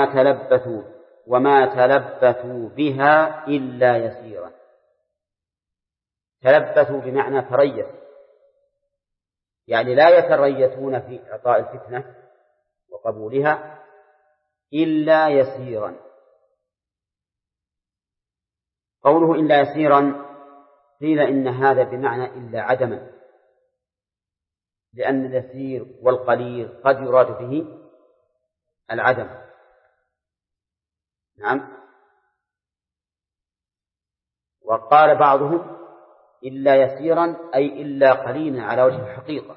وما تلبثوا بها إلا يسيرا. تلبثوا بمعنى تريث، يعني لا يتريثون في إعطاء الفتنة وقبولها إلا يسيرا. قوله إلا يسيرا قيل إن هذا بمعنى إلا عدما، لأن اليسير والقليل قد يراد به العدم. نعم. وقال بعضهم إلا يسيرا أي إلا قليلا على وجه الحقيقة.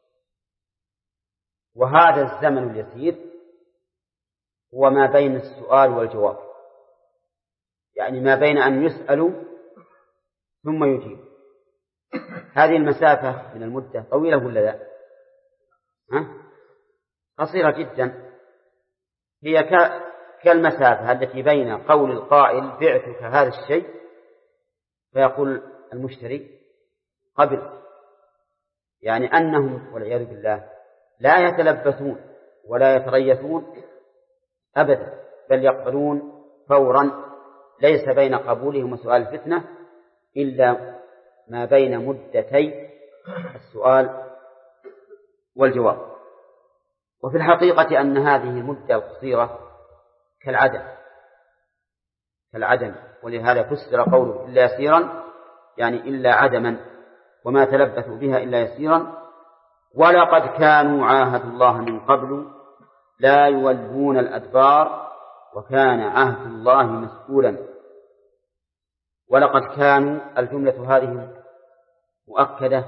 وهذا الزمن اليسير هو ما بين السؤال والجواب، يعني ما بين أن يسألوا ثم يجيب. هذه المسافة من المدة طويلة ولا لا؟ قصيرة جدا. هي كالمسافة التي بين قول القائل بعتك هذا الشيء فيقول المشتري قبل، يعني أنهم والعياذ بالله لا يتلبثون ولا يتريثون أبدا، بل يقبلون فورا. ليس بين قبولهم وسؤال الفتنة إلا ما بين مدتي السؤال والجواب. وفي الحقيقة أن هذه المدة القصيرة كالعدم، ولهذا فسر قوله إلا يسيرا يعني إلا عدما، وما تلبثوا بها إلا يسيرا. ولقد كانوا عاهدوا الله من قبل لا يولون الأدبار وكان عهد الله مسؤولا. ولقد كانوا الجملة هذه مؤكدة.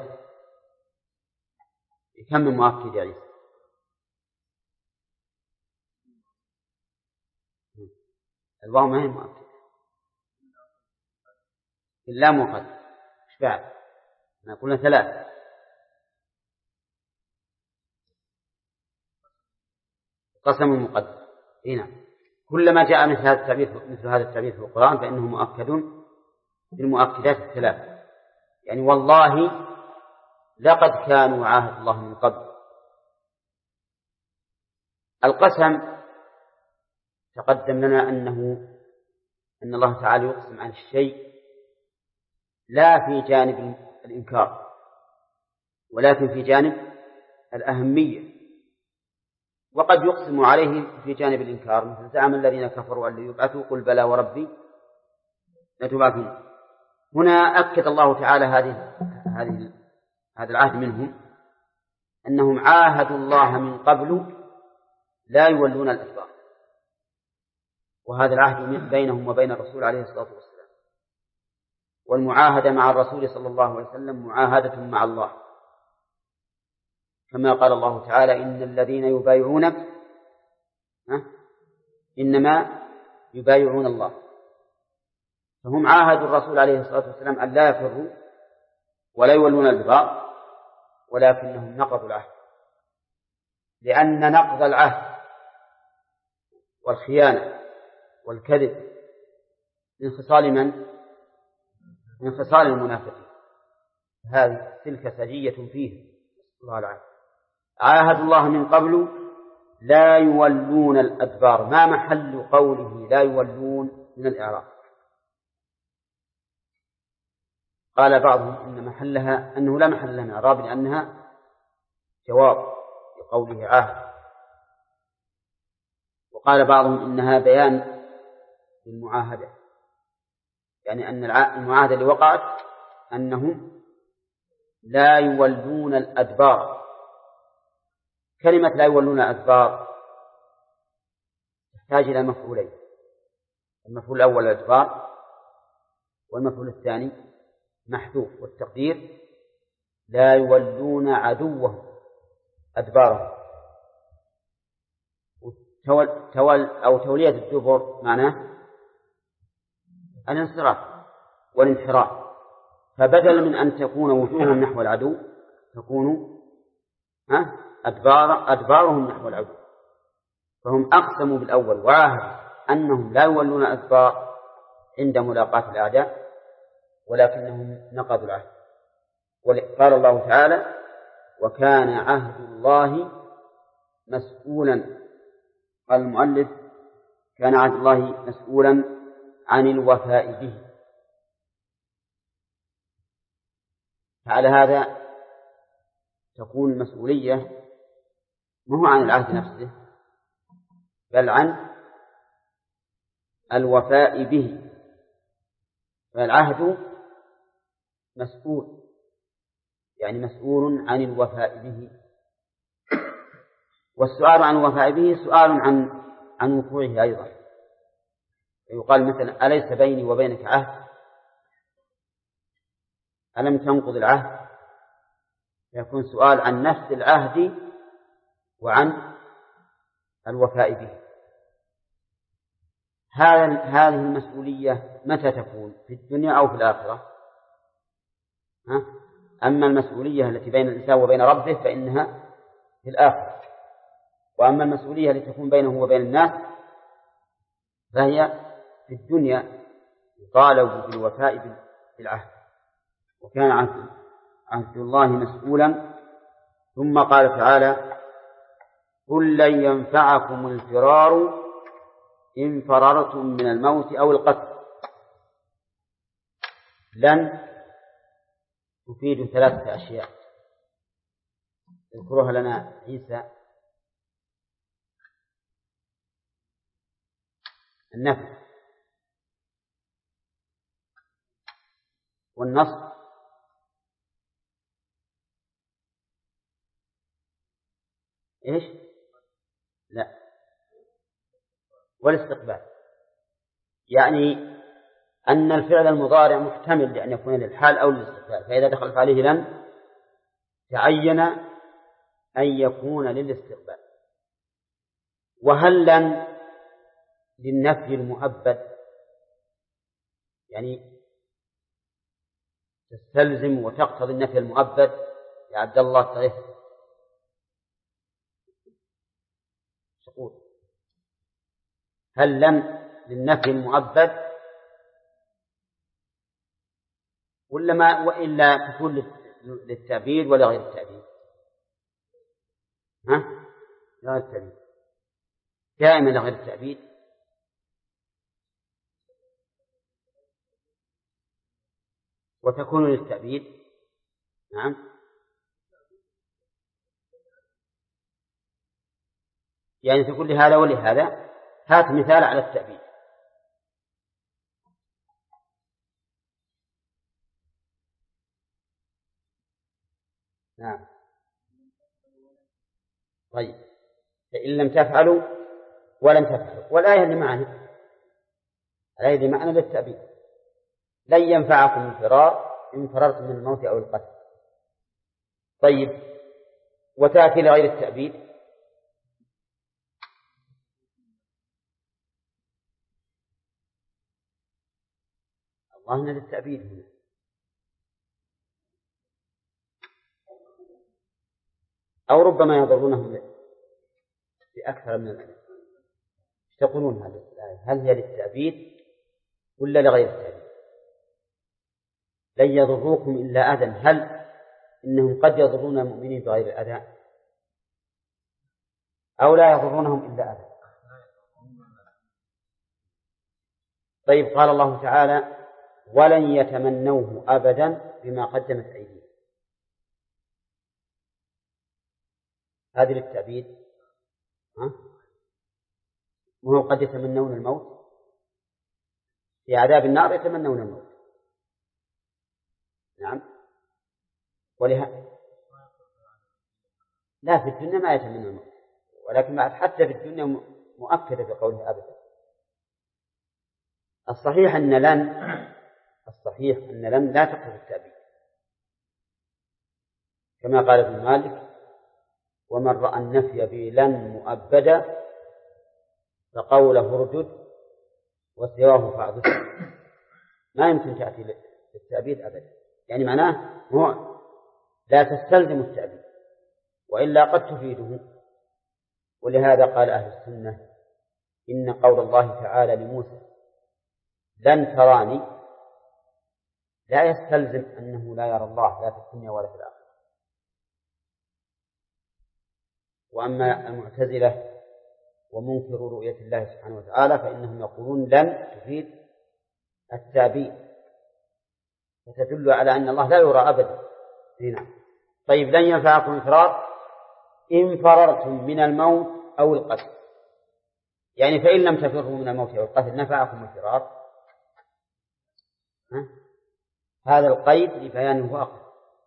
كم من مؤكد يا عيسى؟ الواو ما هي مؤكد إلا مقدر. إيش بعد؟ ما قلنا 3. قسم مقدر. هنا كلما جاء مثل هذا التعبير في القرآن فإنه مؤكد بالمؤكدات 3. يعني والله لقد كانوا عاهد الله من قبل. القسم تقدم لنا أن الله تعالى يقسم عن الشيء لا في جانب الإنكار ولكن في جانب الأهمية، وقد يقسم عليه في جانب الإنكار مثل زعم الذين كفروا أن يبعثوا قل بلى وربي لتبعثون. هنا أكد الله تعالى هذا العهد منهم أنهم عاهدوا الله من قبل لا يولون الأدبار، وهذا العهد بينهم وبين الرسول عليه الصلاة والسلام. والمعاهدة مع الرسول صلى الله عليه وسلم معاهدة مع الله، كما قال الله تعالى إن الذين يبايعونك إنما يبايعون الله. فهم عاهدوا الرسول عليه الصلاة والسلام أن لا يفروا ولا يولون الأدبار، ولكنهم نقضوا العهد، لأن نقض العهد والخيانة والكذب من خصال من؟ من خصال المنافقين. هذه تلك سجية فيه الله العافية. عاهدوا الله من قبل لا يولون الأدبار. ما محل قوله لا يولون من الإعراب؟ قال بعضهم إن محلها أنه لا محل لها من الإعراب لأنها جواب لقوله عاهد، وقال بعضهم إنها بيان للمعاهدة، يعني أن المعاهدة اللي وقعت أنهم لا يولون الأدبار. كلمة لا يولون الأدبار تحتاج إلى مفعولين: المفعول الأول الأدبار، والمفعول الثاني محذوف، والتقدير لا يولون عدوهم أدبارهم. أو تولية الدبر معناه الانصراف والانحراف، فبدل من أن تكون وجوههم نحو العدو تكون أدبارهم نحو العدو. فهم أقسموا بالأول وعاهدوا أنهم لا يولون الأدبار عند ملاقاة الأعداء، ولكنهم نقضوا العهد. قال الله تعالى وكان عهد الله مسؤولا. قال المؤلف كان عهد الله مسؤولا عن الوفاء به. فعلى هذا تكون المسؤولية ما هو عن العهد نفسه بل عن الوفاء به. فالعهد مسؤول، يعني مسؤول عن الوفاء به. والسؤال عن الوفاء به سؤال عن وقوعه أيضا. يقال مثلا أليس بيني وبينك عهد؟ ألم تنقض العهد؟ يكون سؤال عن نفس العهد وعن الوفاء به. هذه المسؤولية متى تكون؟ في الدنيا أو في الآخرة؟ أما المسؤولية التي بين الإنسان وبين ربه فإنها في الآخرة، وأما المسؤولية التي تكون بينه وبين الناس فهي في الدنيا، يطالب بالوفاء بالعهد. وكان عهد الله مسؤولا. ثم قال تعالى قل لن ينفعكم الفرار إن فررتم من الموت أو القتل. لن تفيد 3 أشياء يذكرها لنا عيسى: النفي والنصر إيش؟ لا، والاستقبال. يعني أن الفعل المضارع محتمل لأن يكون للحال أو للاستقبال، فإذا دخلت عليه لن تعين أن يكون للاستقبال. وهل لن للنفي المؤبد، يعني تستلزم وتقتضي النفي المؤبد. يا عبد الله تعرف تقول هل لم للنفي المؤبد ولا ما، وإلا تكون للتأبيد ولا غير التأبيد؟ ها؟ لا غير التأبيد، دائما لغير التأبيد. وتكون للتأبيد. نعم، يعني تقول لهذا ولهذا. هات مثال على التأبيد. نعم. طيب، فإن لم تفعلوا ولم تفعلوا، والآية اللي معنا، الآية اللي معنا للتأبيد، لن ينفعكم الفرار إن فررتم من الموت أو القتل. طيب، وتأتي لغير التأبيد. الله هنا للتأبيد هنا. أو ربما يضرونهم بأكثر من الأذى. تقولون هذه الآية هل هي للتأبيد ولا لغير التأبيد؟ لن يضروكم إلا أذى، هل إنهم قد يضرون المؤمنين بغير الأذى أو لا يضرونهم إلا أذى؟ طيب، قال الله تعالى ولن يتمنوه أبدا بما قدمت أيديهم، هذه للتأبيد. وهو قد يتمنون الموت في عذاب النار، يتمنون الموت. نعم، لا، في الدنيا ما يتمنون الموت، ولكن حتى في الدنيا مؤكدة في قوله أبدا. الصحيح أن لن لا تقتضي التأبيد، كما قال ابن مالك ومن رأى النفي بلن مؤبدا فقوله ردد وسواه فاعبد. ما يمكن تأتي للتأبيد أبدا، يعني معناه هو لا تستلزم التأبيد، وإلا قد تفيده. ولهذا قال أهل السنة إن قول الله تعالى لموسى لن تراني لا يستلزم أنه لا يرى الله لا في الدنيا ولا في الآخرة. وأما المعتزلة ومنكر رؤية الله سبحانه وتعالى فإنهم يقولون لن تفيد التأبيد، فتدل على أن الله لا يرى أبدا. هنا طيب، لن ينفعكم الفرار إن فررتم من الموت أو القتل، يعني فإن لم تفروا من الموت أو القتل نفعكم الفرار. هذا القيد لبيانه واقع،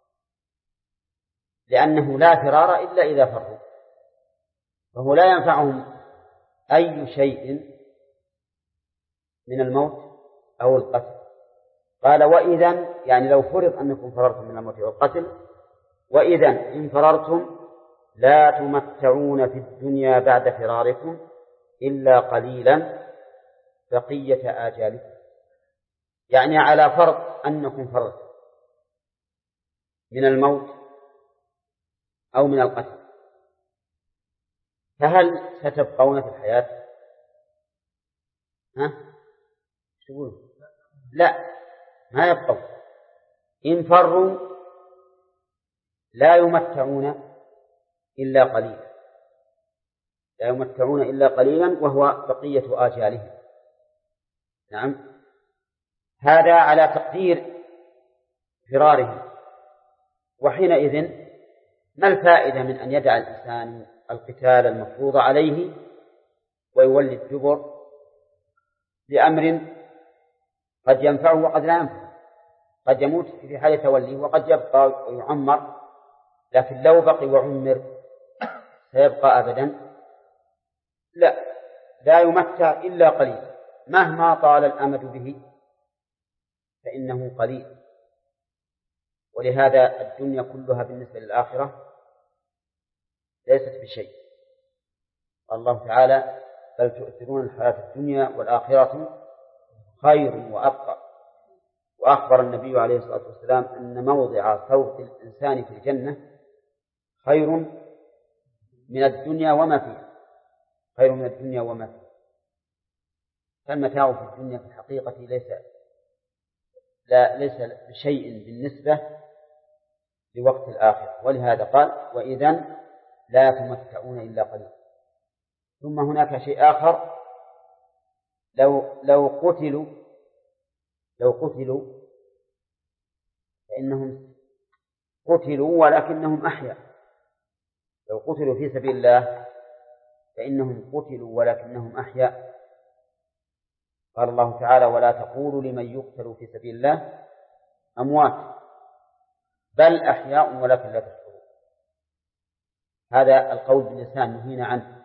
لأنه لا فرار إلا إذا فروا، فهو لا ينفعهم أي شيء من الموت أو القتل. قال وإذن، يعني لو فرض أنكم فررتم من الموت أو القتل، وإذن إن فررتم لا تمتعون في الدنيا بعد فراركم إلا قليلا بقية آجالكم، يعني على فرض أنكم فررتم من الموت أو من القتل، فهل ستبقون في الحياة؟ تقول لا، ما يبقون. إن فروا لا يمتعون إلا قليلا، لا يمتعون إلا قليلا وهو بقية آجالهم. نعم، هذا على تقدير فرارهم. وحينئذ ما الفائدة من أن يدع الإنسان القتال المفروض عليه ويولي الدبر لأمر قد ينفعه وقد لا ينفعه؟ قد يموت في حال توليه وقد يبقى ويعمر، لكن لو بقي وعمر سيبقى أبدا؟ لا يمتع إلا قليل، مهما طال الأمد به فإنه قليل. ولهذا الدنيا كلها بالنسبة للآخرة ليست بشيء. الله تعالى بل تؤثرون الحياة الدنيا والآخرة خير وأبقى. وأخبر النبي عليه الصلاة والسلام أن موضع صوت الإنسان في الجنة خير من الدنيا وما فيها، خير من الدنيا وما فيها. فالمتاع في الدنيا في الحقيقة ليس بشيء بالنسبة لوقت الآخرة، ولهذا قال وإذن لا تمتعون إلا قليلا. ثم هناك شيء آخر، لو قتلوا فإنهم قتلوا ولكنهم أحياء. لو قتلوا في سبيل الله فإنهم قتلوا ولكنهم أحياء. قال الله تعالى ولا تقولوا لمن يقتل في سبيل الله أموات بل أحياء ولكن لا تشعرون. هذا القول باللسان نهينا عنه،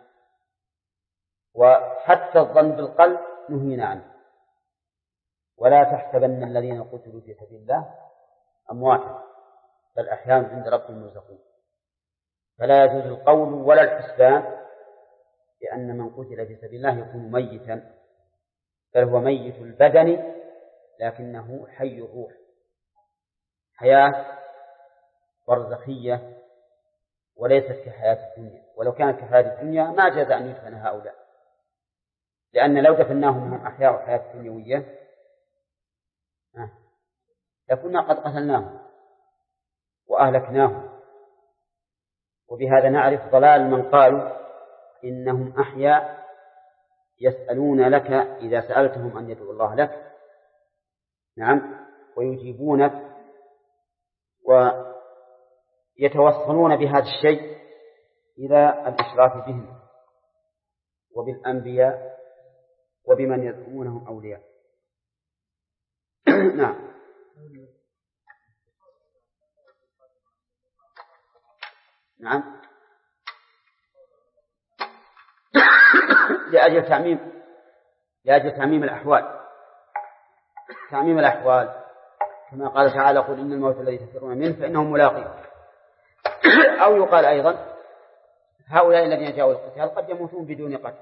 وحتى الظن بالقلب نهينا عنه. ولا تحسبن الذين قتلوا في سبيل الله أمواتا بل أحياء عند ربهم يرزقون. فلا يجوز القول ولا الحسبان لأن من قتل في سبيل الله يكون ميتا، بل هو ميت البدن لكنه حي الروح، حياة برزخية وليست كحياة الدنيا. ولو كانت كحياة الدنيا ما جاز أن يدفن هؤلاء، لأن لو دفناهم هم أحياء الحياة الدنيوية لكنا قد قتلناهم وأهلكناهم. وبهذا نعرف ضلال من قالوا إنهم أحياء يسألون لك إذا سألتهم أن يدعو الله لك، نعم، ويجيبونك، ويتوصلون بهذا الشيء إلى الإشراف بهم وبالأنبياء وبمن يدعونهم أولياء. نعم. نعم، لأجل تعميم الأحوال. تعميم الأحوال كما قال تعالى قل إن الموت الذي تفرون منه فإنه ملاقيه. أو يقال أيضا هؤلاء الذين جاءوا القتال قد يموتون بدون قتل.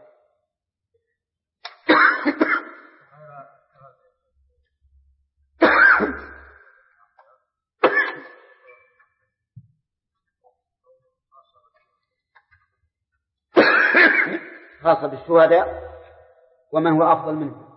خاصة بالشهداء ومن هو أفضل منه،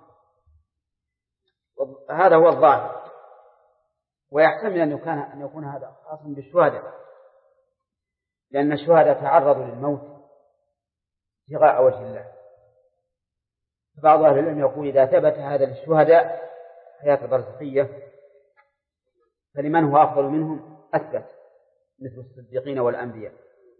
هذا هو الظاهر. ويحتمل أن يكون هذا خاصا بالشهداء، لأن الشهداء تعرضوا للموت ابتغاء وجه الله. بعض أهل العلم يقول إذا ثبت هذا للشهداء حياة برزخية فلمن هو أفضل منهم أثبت مثل الصديقين والأنبياء.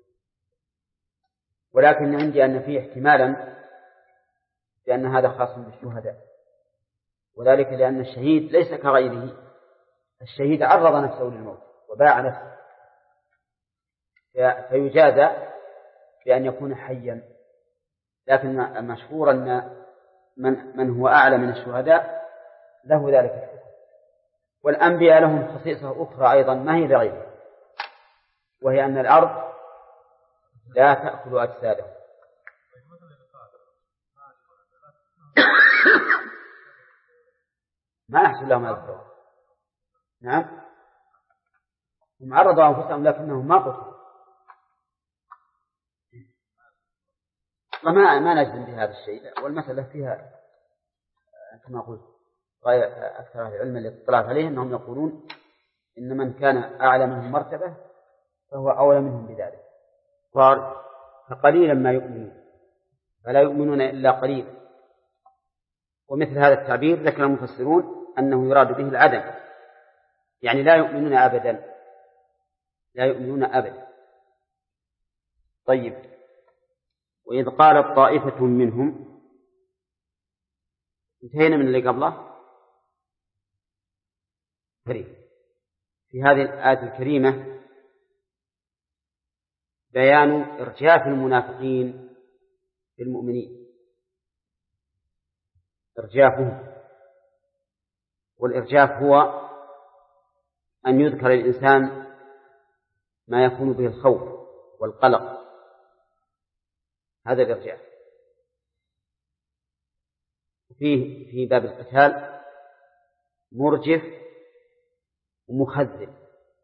ولكن عندي أن فيه احتمالا بأن هذا خاص بالشهداء، وذلك لأن الشهيد ليس كغيره. الشهيد عرض نفسه للموت وباع نفسه، فيجازى بأن يكون حيا. لكن المشهور أن من هو أعلى من الشهداء له ذلك الحكم. والأنبياء لهم خصيصة أخرى أيضا ما هي لغيرها، وهي أن الأرض لا تأكل أجسادهم. ما يحصل لهم هذا. نعم، هم عرضوا أنفسهم لكنهم ما قتلوا. وما نجزم بهذا الشيء، والمسألة فيها كما قلت أكثر أهل العلم اللي اطلعت عليه أنهم يقولون إن من كان أعلى منهم مرتبة فهو أولى منهم بذلك. قال فقليلا ما يؤمنون فلا يؤمنون إلا قليلا. ومثل هذا التعبير ذكر المفسرون أنه يراد به العدم، يعني لا يؤمنون أبدا، لا يؤمنون أبدا. طيب، وإذ قالت طائفة منهم، انتهينا من اللي قبله. في هذه الآية الكريمة بيان إرجاف المنافقين بالمؤمنين، إرجافهم. والإرجاف هو أن يذكر الإنسان ما يكون به الخوف والقلق، هذا الإرجاف. في باب القتال مرجف ومخذل،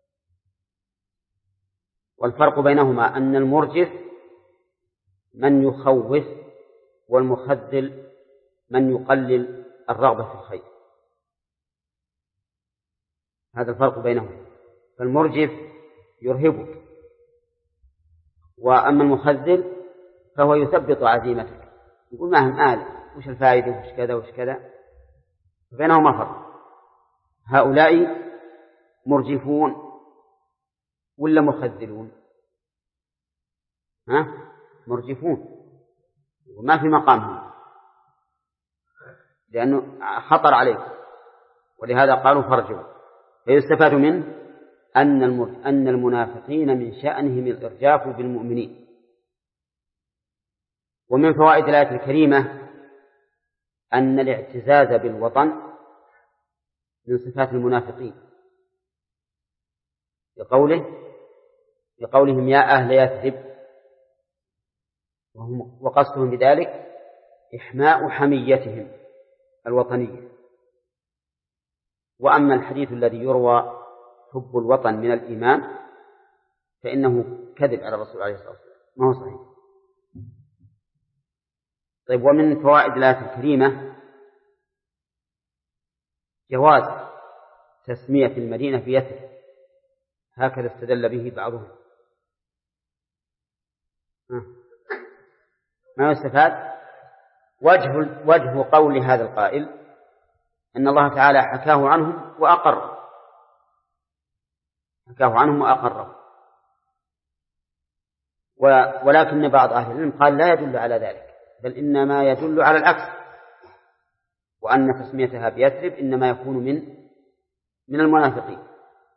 والفرق بينهما أن المرجف من يخوف، والمخذل من يقلل الرغبة في الخير. هذا الفرق بينهما. فالمرجف يرهبك، وأما المخذل فهو يثبط عزيمتك، يقول ما هم وش الفائدة وش كذا وش كذا. بينهما فرق. هؤلاء مرجفون ولا مخذلون؟ مرجفون، وما في مقامهم لأنه خطر عليك، ولهذا قالوا فارجعوا. فيستفاد منه أن المنافقين من شأنهم الإرجاف بالمؤمنين. ومن فوائد الآية الكريمة أن الاعتزاز بالوطن من صفات المنافقين، بقولهم يا أهل يثرب، وقصدهم بذلك إحماء حميتهم الوطنية. وأما الحديث الذي يروى حب الوطن من الإيمان فإنه كذب على الرسول عليه الصلاة والسلام، ما هو صحيح. طيب، ومن فوائد الآية الكريمة جواز تسمية المدينة بيثرب، هكذا استدل به بعضهم. ما يستفاد؟ وجه قول هذا القائل أن الله تعالى حكاه عنهم وأقره، ولكن بعض أهل العلم قال لا يدل على ذلك، بل إنما يدل على العكس، وأن تسميتها بيثرب إنما يكون من المنافقين،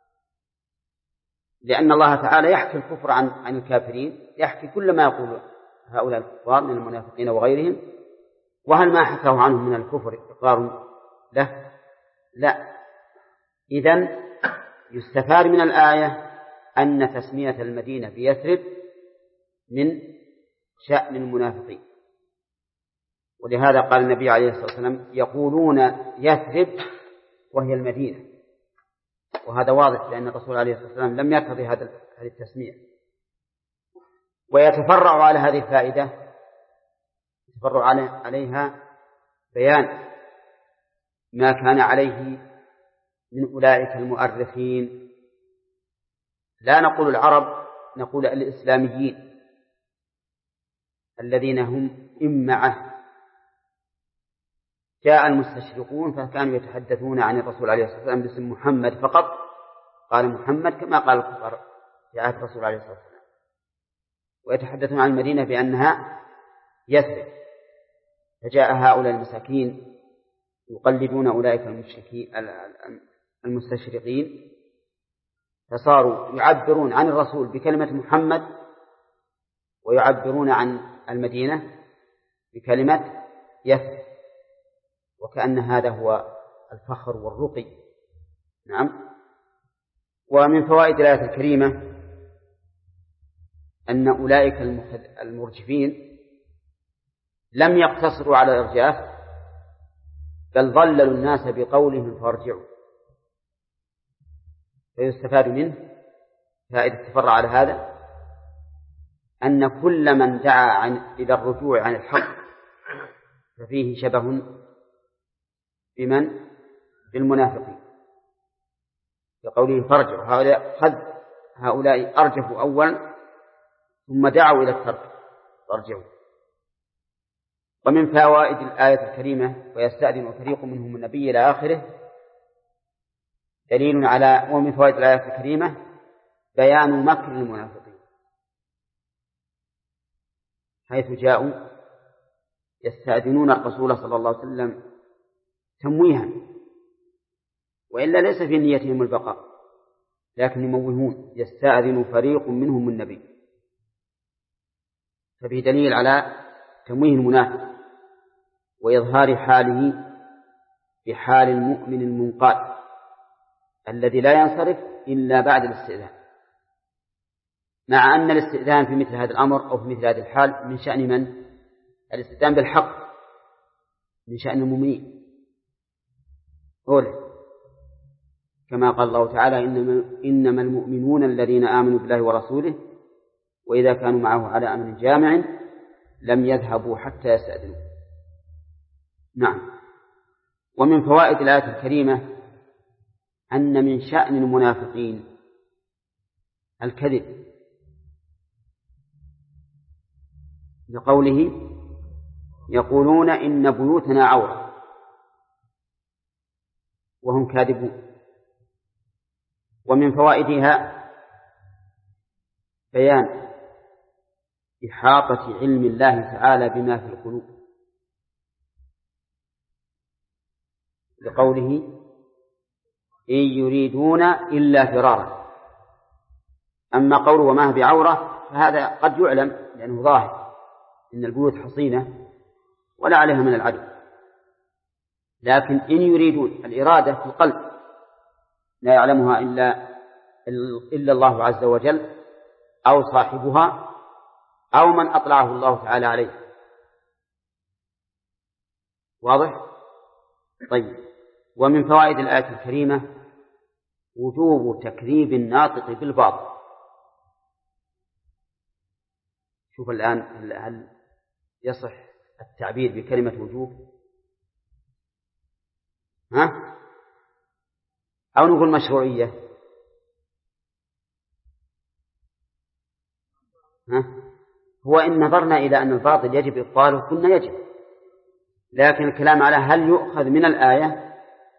لأن الله تعالى يحكي الكفر عن الكافرين، يحكي كل ما يقول هؤلاء الكفار من المنافقين وغيرهم، وهل ما حكاه عنهم من الكفر إقرار له؟ لا. إذن يستفاد من الآية أن تسمية المدينة بيثرب من شأن المنافقين، ولهذا قال النبي عليه الصلاة والسلام يقولون يثرب وهي المدينة، وهذا واضح لأن الرسول عليه الصلاة والسلام لم يرتضي هذه التسمية. ويتفرع على هذه الفائدة، يتفرع عليها بيان ما كان عليه من أولئك المؤرخين، لا نقول العرب، نقول الإسلاميين الذين هم إمعة. جاء المستشرقون فكانوا يتحدثون عن الرسول عليه الصلاة والسلام باسم محمد فقط، قال محمد كما قال الكفار جاءت الرسول عليه الصلاة والسلام، ويتحدثون عن المدينة بأنها يثرب. فجاء هؤلاء المساكين يقلدون أولئك المستشرقين، فصاروا يعبرون عن الرسول بكلمة محمد، ويعبرون عن المدينة بكلمة يثرب، وكأن هذا هو الفخر والرقي. نعم. ومن فوائد الآية الكريمة أن أولئك المرجفين لم يقتصروا على الإرجاف، بل ضللوا الناس بقولهم فارجعوا. فيستفاد منه فائدة تفرع على هذا أن كل من دعا إلى الرجوع عن الحق ففيه شبه بالمنافقين، بقوله فارجعوا. هؤلاء أرجفوا أولا ثم دعوا إلى الترك فارجعوا. ومن فوائد الآية الكريمة ويستأذن فريق منهم النبي إلى آخره دليل على، ومن فوائد الآية الكريمة بيان مكر المنافقين، حيث جاءوا يستأذنون الرسول صلى الله عليه وسلم تمويها، وإلا ليس في نيتهم البقاء، لكن يموهون يستأذن فريق منهم النبي، ففي دليل على تمويه المنافق وإظهار حاله بحال المؤمن المنقاد الذي لا ينصرف إلا بعد الاستئذان، مع أن الاستئذان في مثل هذا الأمر أو في مثل هذه الحال من شأن من؟ الاستئذان بالحق، من شأن المؤمنين أولا، كما قال الله تعالى إنما المؤمنون الذين آمنوا بالله ورسوله وإذا كانوا معه على أمر جامع لم يذهبوا حتى يستأذنوا. نعم. ومن فوائد الآية الكريمة أن من شأن المنافقين الكذب، لقوله يقولون إن بيوتنا عورة وهم كاذبون. ومن فوائدها بيان إحاطة علم الله تعالى بما في القلوب، لقوله إن يريدون إلا فرارا. أما قوله وما هي بعورة فهذا قد يعلم لأنه ظاهر إن البيوت حصينة ولا عليها من العدو، لكن إن يريدون الإرادة في القلب لا يعلمها إلا الله عز وجل أو صاحبها أو من أطلعه الله تعالى عليه. واضح؟ طيب. ومن فوائد الآية الكريمة وجوب تكذيب الناطق بالباطل. شوف الآن هل يصح التعبير بكلمة وجوب أو نقول مشروعية؟ هو إن نظرنا إلى أن الباطل يجب إبطاله قلنا يجب، لكن الكلام على هل يؤخذ من الآية؟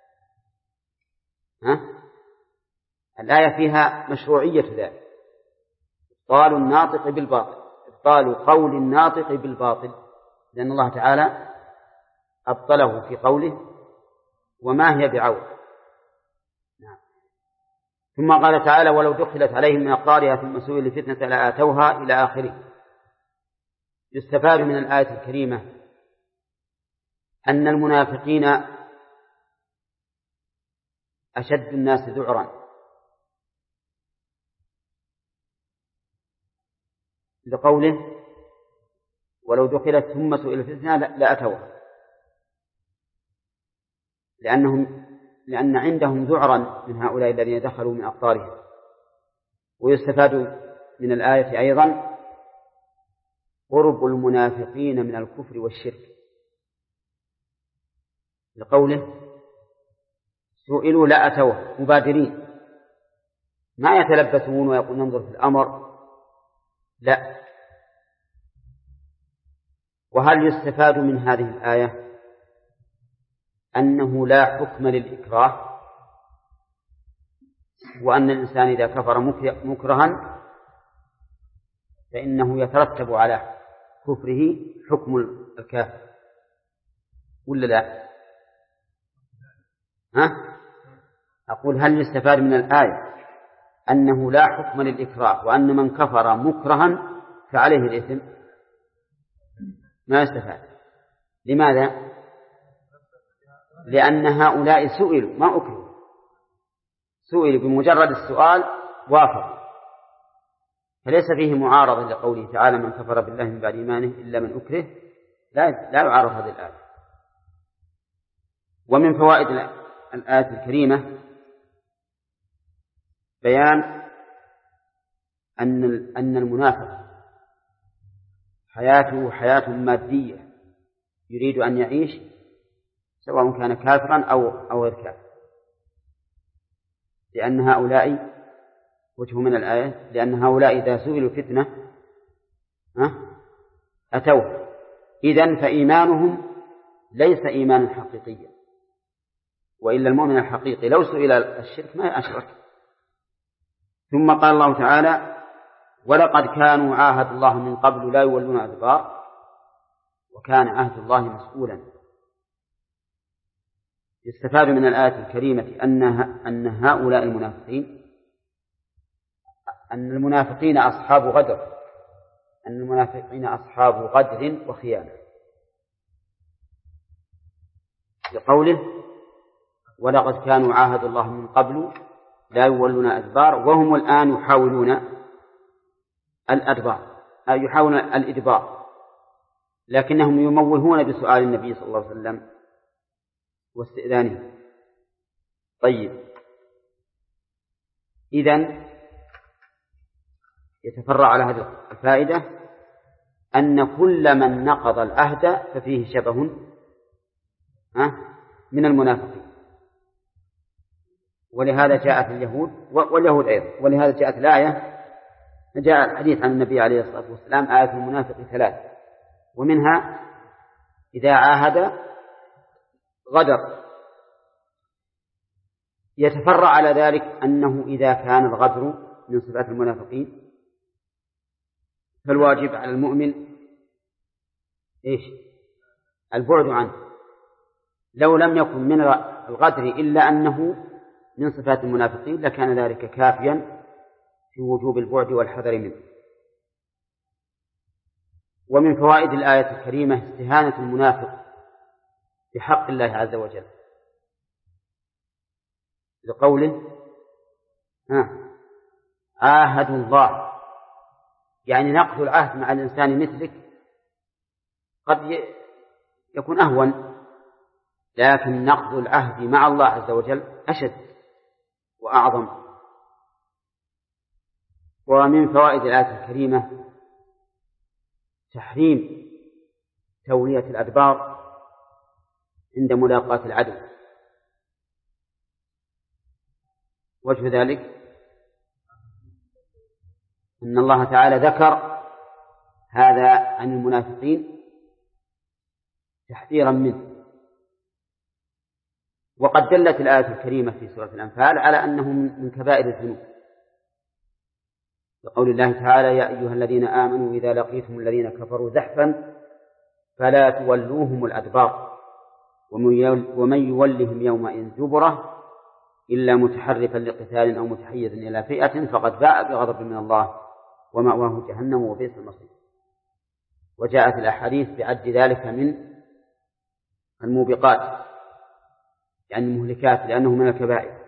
الآية فيها مشروعية ذلك، إبطال الناطق بالباطل، إبطال قول الناطق بالباطل، لأن الله تعالى أبطله في قوله وما هي بعور. ثم قال تعالى ولو دخلت عليهم من أقطارها ثم سئلوا الفتنة لآتوها إلى آخره. يستفاد من الآية الكريمة أن المنافقين أشد الناس ذعرا، لقوله ولو دخلت ثم سئلوا الفتنة لآتوها، لأن عندهم ذعرا من هؤلاء الذين دخلوا من أقطارهم. ويستفاد من الآية أيضا قرب المنافقين من الكفر والشرك، لقوله سئلوا لأتوه مبادرين، ما يتلبسون ويقول ننظر في الأمر، لا. وهل يستفاد من هذه الآية أنه لا حكم للإكراه، وأن الإنسان إذا كفر مكرها فإنه يترتب على كفره حكم الكافر، ولا لا؟ أقول هل يستفاد من الآية أنه لا حكم للإكراه وأن من كفر مكرها فعليه الإثم؟ ما يستفاد. لماذا؟ لأن هؤلاء سئلوا ما أكرهوا، سئلوا بمجرد السؤال وافقوا، فليس فيه معارضة لقوله تعالى من كفر بالله من بعد إيمانه إلا من أكره، لا يعارض هذه الآية. ومن فوائد الآية الكريمة بيان أن المنافق حياته حياة مادية يريد أن يعيش سواء كان كافرا أو غير كافر، لأن هؤلاء وجه من الآية لأن هؤلاء إذا سئلوا فتنة أتوه، إذن فإيمانهم ليس إيمانا حقيقيا، وإلا المؤمن الحقيقي لو سئل الشرك ما أشرك. ثم قال الله تعالى ولقد كانوا عاهدوا الله من قبل لا يولون أدبار وكان عهد الله مسؤولا. يستفاد من الآية الكريمة أن هؤلاء المنافقين أن المنافقين أصحاب غدر، أن المنافقين أصحاب غدر وخيانة، لقوله ولقد كانوا عاهدوا الله من قبل لا يولون أدبار وهم الآن يحاولون الأدبار أي يحاولون الإدبار، لكنهم يموهون بسؤال النبي صلى الله عليه وسلم واستئذانه. طيب، إذن يتفرع على هذه الفائدة أن كل من نقض العهد ففيه شبه من المنافقين، ولهذا جاءت اليهود واليهود أيضا، ولهذا جاءت الآية، جاء الحديث عن النبي عليه الصلاة والسلام آية المنافق 3، ومنها إذا عاهد غدر. يتفرع على ذلك أنه إذا كان الغدر من صفات المنافقين فالواجب على المؤمن البعد عنه. لو لم يكن من الغدر إلا أنه من صفات المنافقين لكان ذلك كافيا في وجوب البعد والحذر منه. ومن فوائد الآية الكريمة استهانة المنافق بحق الله عز وجل، لقوله عاهدوا الله، يعني نقض العهد مع الإنسان مثلك قد يكون أهون، لكن نقض العهد مع الله عز وجل أشد وأعظم. ومن فوائد الآية الكريمة تحريم تولية الأدبار عند ملاقاة العدو. وجه ذلك أن الله تعالى ذكر هذا عن المنافقين تحذيرا منه. وقد دلت الآية الكريمة في سورة الأنفال على أنه من كبائر الذنوب، لقول الله تعالى يا أيها الذين آمنوا إذا لقيتم الذين كفروا زحفا فلا تولوهم الأدبار ومن يولهم يومئذ دبره إلا متحرفا لقتال أو متحيزا إلى فئة فقد باء بغضب من الله ومأواه جهنم وبئس المصير. وجاءت الأحاديث بعد ذلك من الموبقات، يعني المهلكات، لأنه من الكبائر.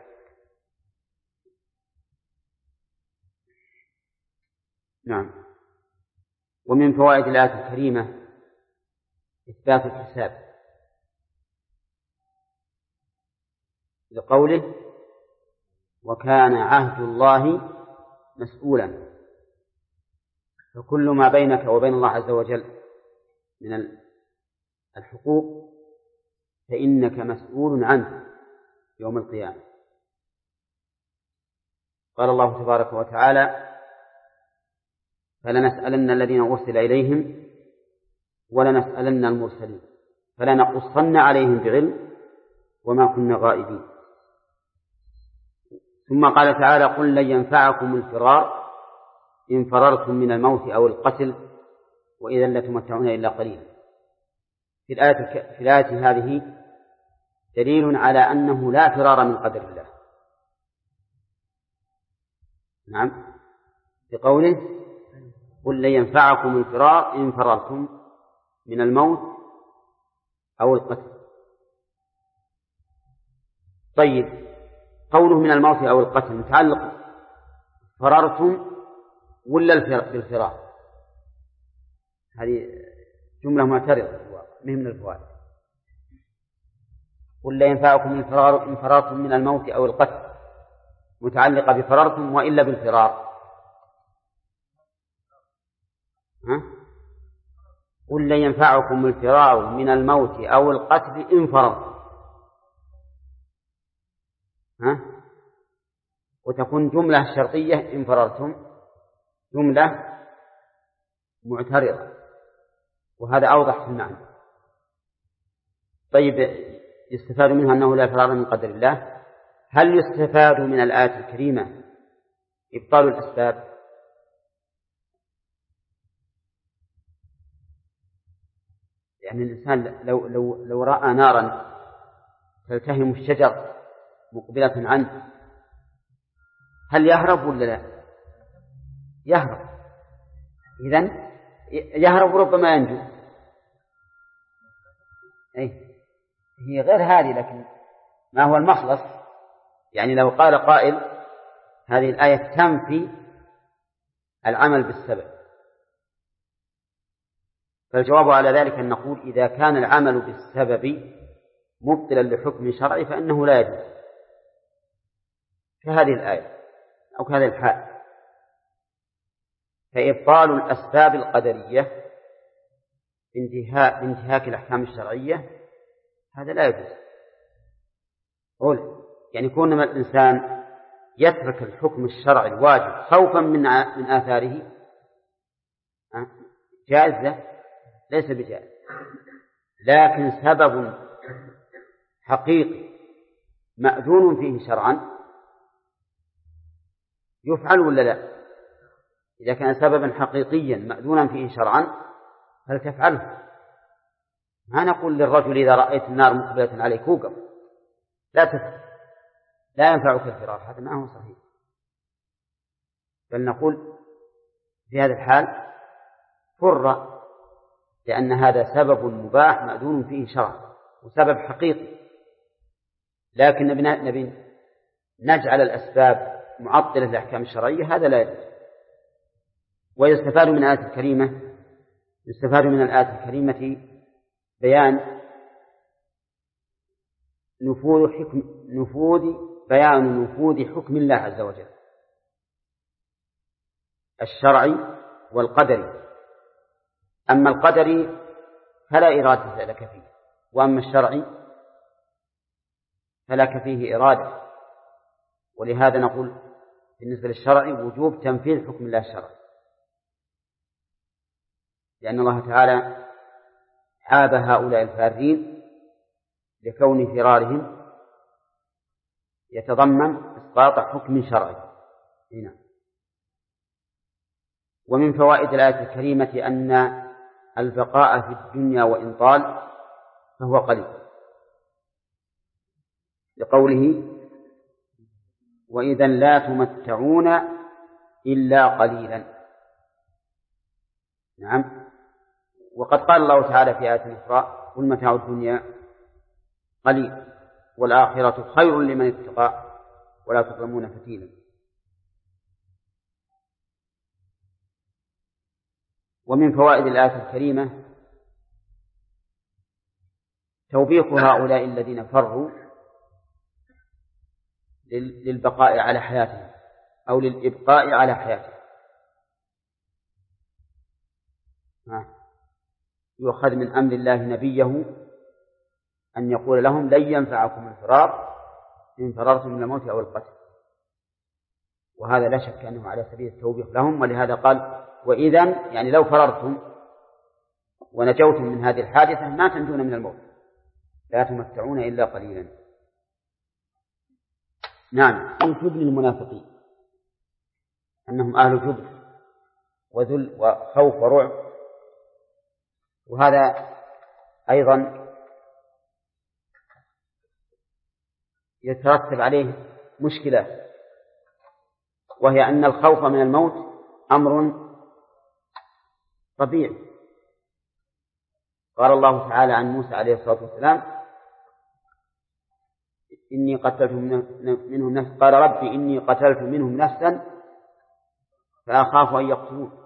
نعم. ومن فوائد الآية الكريمة إثبات الحساب، لقوله وكان عهد الله مسؤولا، فكل ما بينك وبين الله عز وجل من الحقوق فإنك مسؤول عنه يوم القيامة. قال الله تبارك وتعالى فلنسألن الذين أرسل إليهم ولنسألن المرسلين فلنقصن عليهم بعلم وما كنا غائبين. ثم قال تعالى قل لن ينفعكم الفرار إن فررتم من الموت أو القتل وإذا لتمتعون إلا قليلا. في الآية هذه دليل على أنه لا فرار من قدر الله. نعم، بقوله قل لن ينفعكم الفرار إن فررتم من الموت أو القتل. طيب، قوله من الموت أو القتل متعلق فررتم ولا بالفرار؟ هذه جملة معترضة من الفوائد. قل لا ينفعكم الفرار إن فررتم من الموت أو القتل متعلقة بفررتم وإلا بالفرار. قل لا ينفعكم الفرار من الموت أو القتل إن فررتم، وتكون جملة شرطية إن فررتم جملة معترضة، وهذا أوضح في المعنى. طيب، يستفاد منها أنه لا فرار من قدر الله. هل يستفاد من الآية الكريمة إبطال الأسباب؟ يعني الإنسان لو رأى نارا تلتهم الشجر مقبلة عنه هل يهرب ولا لا؟ يهرب. إذن يهرب ربما ينجو. هي غير هذه، لكن ما هو المخلص؟ يعني لو قال قائل هذه الآية تنفي العمل بالسبب، فالجواب على ذلك أن نقول إذا كان العمل بالسبب مبطلا لحكم شرعي فإنه لا يجوز، كهذه الآية أو كهذه الحال. فإبطال الأسباب القدرية بانتهاك الأحكام الشرعية هذا لا يجوز. يعني كون الإنسان يترك الحكم الشرعي الواجب خوفا من آثاره جائز له؟ ليس بجائز، لكن سبب حقيقي مأذون فيه شرعا يفعل ولا لا؟ إذا كان سببا حقيقيا مأذونا فيه شرعا هل تفعله؟ ما نقول للرجل إذا رأيت النار مقبلة عليك وقف، لا تفعل، لا ينفعك الفرار، هذا ما هو صحيح. بل نقول في هذا الحال فر، لأن هذا سبب مباح مأذون فيه شرعا وسبب حقيقي، لكن نبي نجعل الأسباب معطلة للأحكام الشرعية، هذا لا يجوز. ويستفاد من الآية الكريمة، يستفاد من الآية الكريمة بيان بيان نفوذ حكم الله عز وجل الشرعي والقدري. أما القدري فلا إرادة لك فيه، وأما الشرعي فلك فيه إرادة. ولهذا نقول بالنسبة للشرعي وجوب تنفيذ حكم الله الشرعي، لأن الله تعالى عاب هؤلاء الفارين لكون فرارهم يتضمن إسقاط حكم شرعي. هنا ومن فوائد الآية الكريمة أن البقاء في الدنيا وإن طال فهو قليل، لقوله وإذا لا تمتعون إلا قليلا. نعم، وقد قال الله تعالى في آية أخرى قل متاع الدنيا قليل والآخرة خير لمن اتقى ولا تظلمون فتيلا. ومن فوائد الآية الكريمة توبيخ هؤلاء الذين فروا للبقاء على حياتهم أو للإبقاء على حياتهم. يؤخذ من أمر الله نبيه أن يقول لهم لن ينفعكم الفرار إن فررتم من الموت أو القتل، وهذا لا شك أنه على سبيل التوبيخ لهم. ولهذا قال وإذا يعني لو فررتم ونجوتم من هذه الحادثة ما تنجون من الموت، لا تمتعون إلا قليلا. نعم، من جبن المنافقين أنهم أهل جبن وذل وخوف ورعب، وهذا أيضا يترتب عليه مشكلة، وهي أن الخوف من الموت أمر طبيعي. قال الله تعالى عن موسى عليه الصلاة والسلام إني قتلت منهم نفسا، قال ربي إني قتلت منهم نفسا فأخاف أن يقتلون.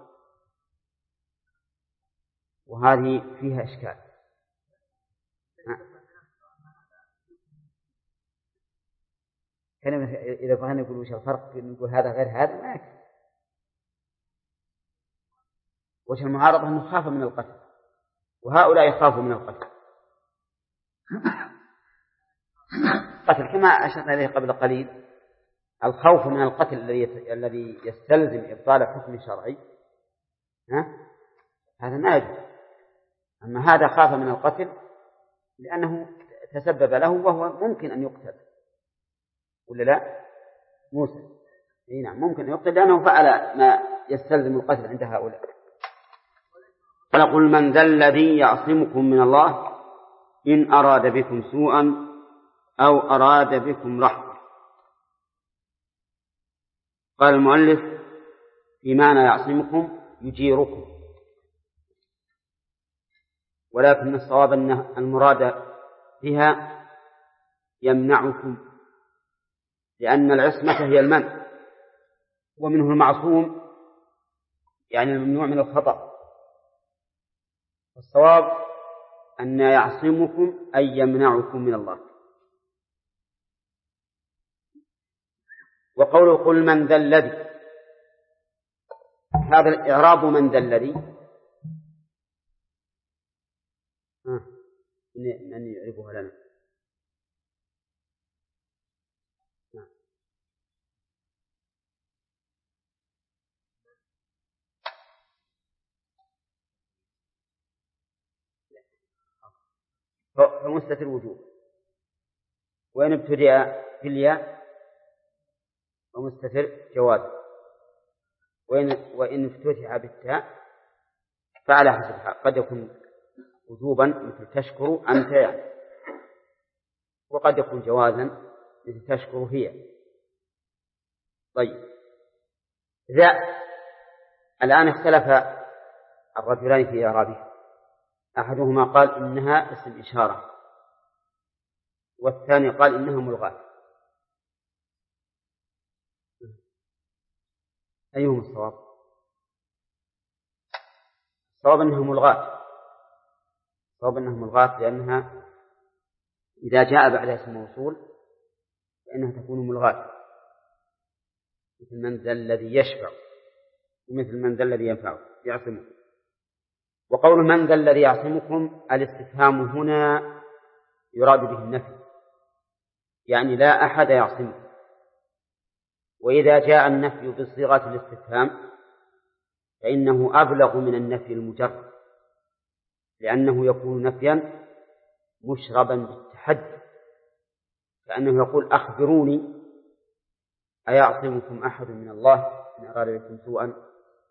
وهذه فيها إشكال. كلمة إذا بغينا نقول وش الفرق نقول هذا غير هذا ما يكفي. وش المعارضة أنه خاف من القتل وهؤلاء يخافوا من القتل. قتل كما أشرنا إليه قبل قليل، الخوف من القتل الذي يستلزم إبطال حكم شرعي هذا ما يجوز. أما هذا خاف من القتل لأنه تسبب له وهو ممكن أن يقتل، ولا لا؟ موسى نعم ممكن أن يقتل لأنه فعل ما يستلزم القتل عند هؤلاء. فنقول من ذا الذي يعصمكم من الله إن أراد بكم سوءا أو أراد بكم رحمة. قال المؤلف في معنى يعصمكم يجيركم، ولكن الصواب أن المراد بها يمنعكم، لأن العصمة هي المنع، ومنه المعصوم يعني الممنوع من الخطأ. والصواب أن يعصمكم أي يمنعكم من الله. وقوله قل من ذا الذي، هذا الإعراب من ذا الذي من يعرفها لنا؟ فمستتر وجوب، وإن ابتدأ في الياء ومستتر جواز، وإن افتتح بالتاء فعلى حسب قد يكون وجوبا مثل تشكر أنت يعني، وقد يكون جوازا مثل تشكر هي. طيب، ذا الآن اختلف الرجلان في إعرابه، أحدهما قال إنها اسم إشارة، والثاني قال إنها ملغاة. أيهم الصواب؟ الصواب أنها ملغاة، الصواب أنها ملغاة، لأنها إذا جاء بعد اسم موصول فإنها تكون ملغاة، مثل من ذا الذي يشفع، ومثل من ذا الذي يعصمكم. وقول من ذا الذي يعصمكم، الاستفهام هنا يراد به النفي، يعني لا أحد يعصمكم. وإذا جاء النفي بصيغة الاستفهام فإنه أبلغ من النفي المجرد، لأنه يكون نفيا مشربا بالتحدي، كأنه يقول أخبروني أيعصمكم أحد من الله إن أراد بكم سوءا.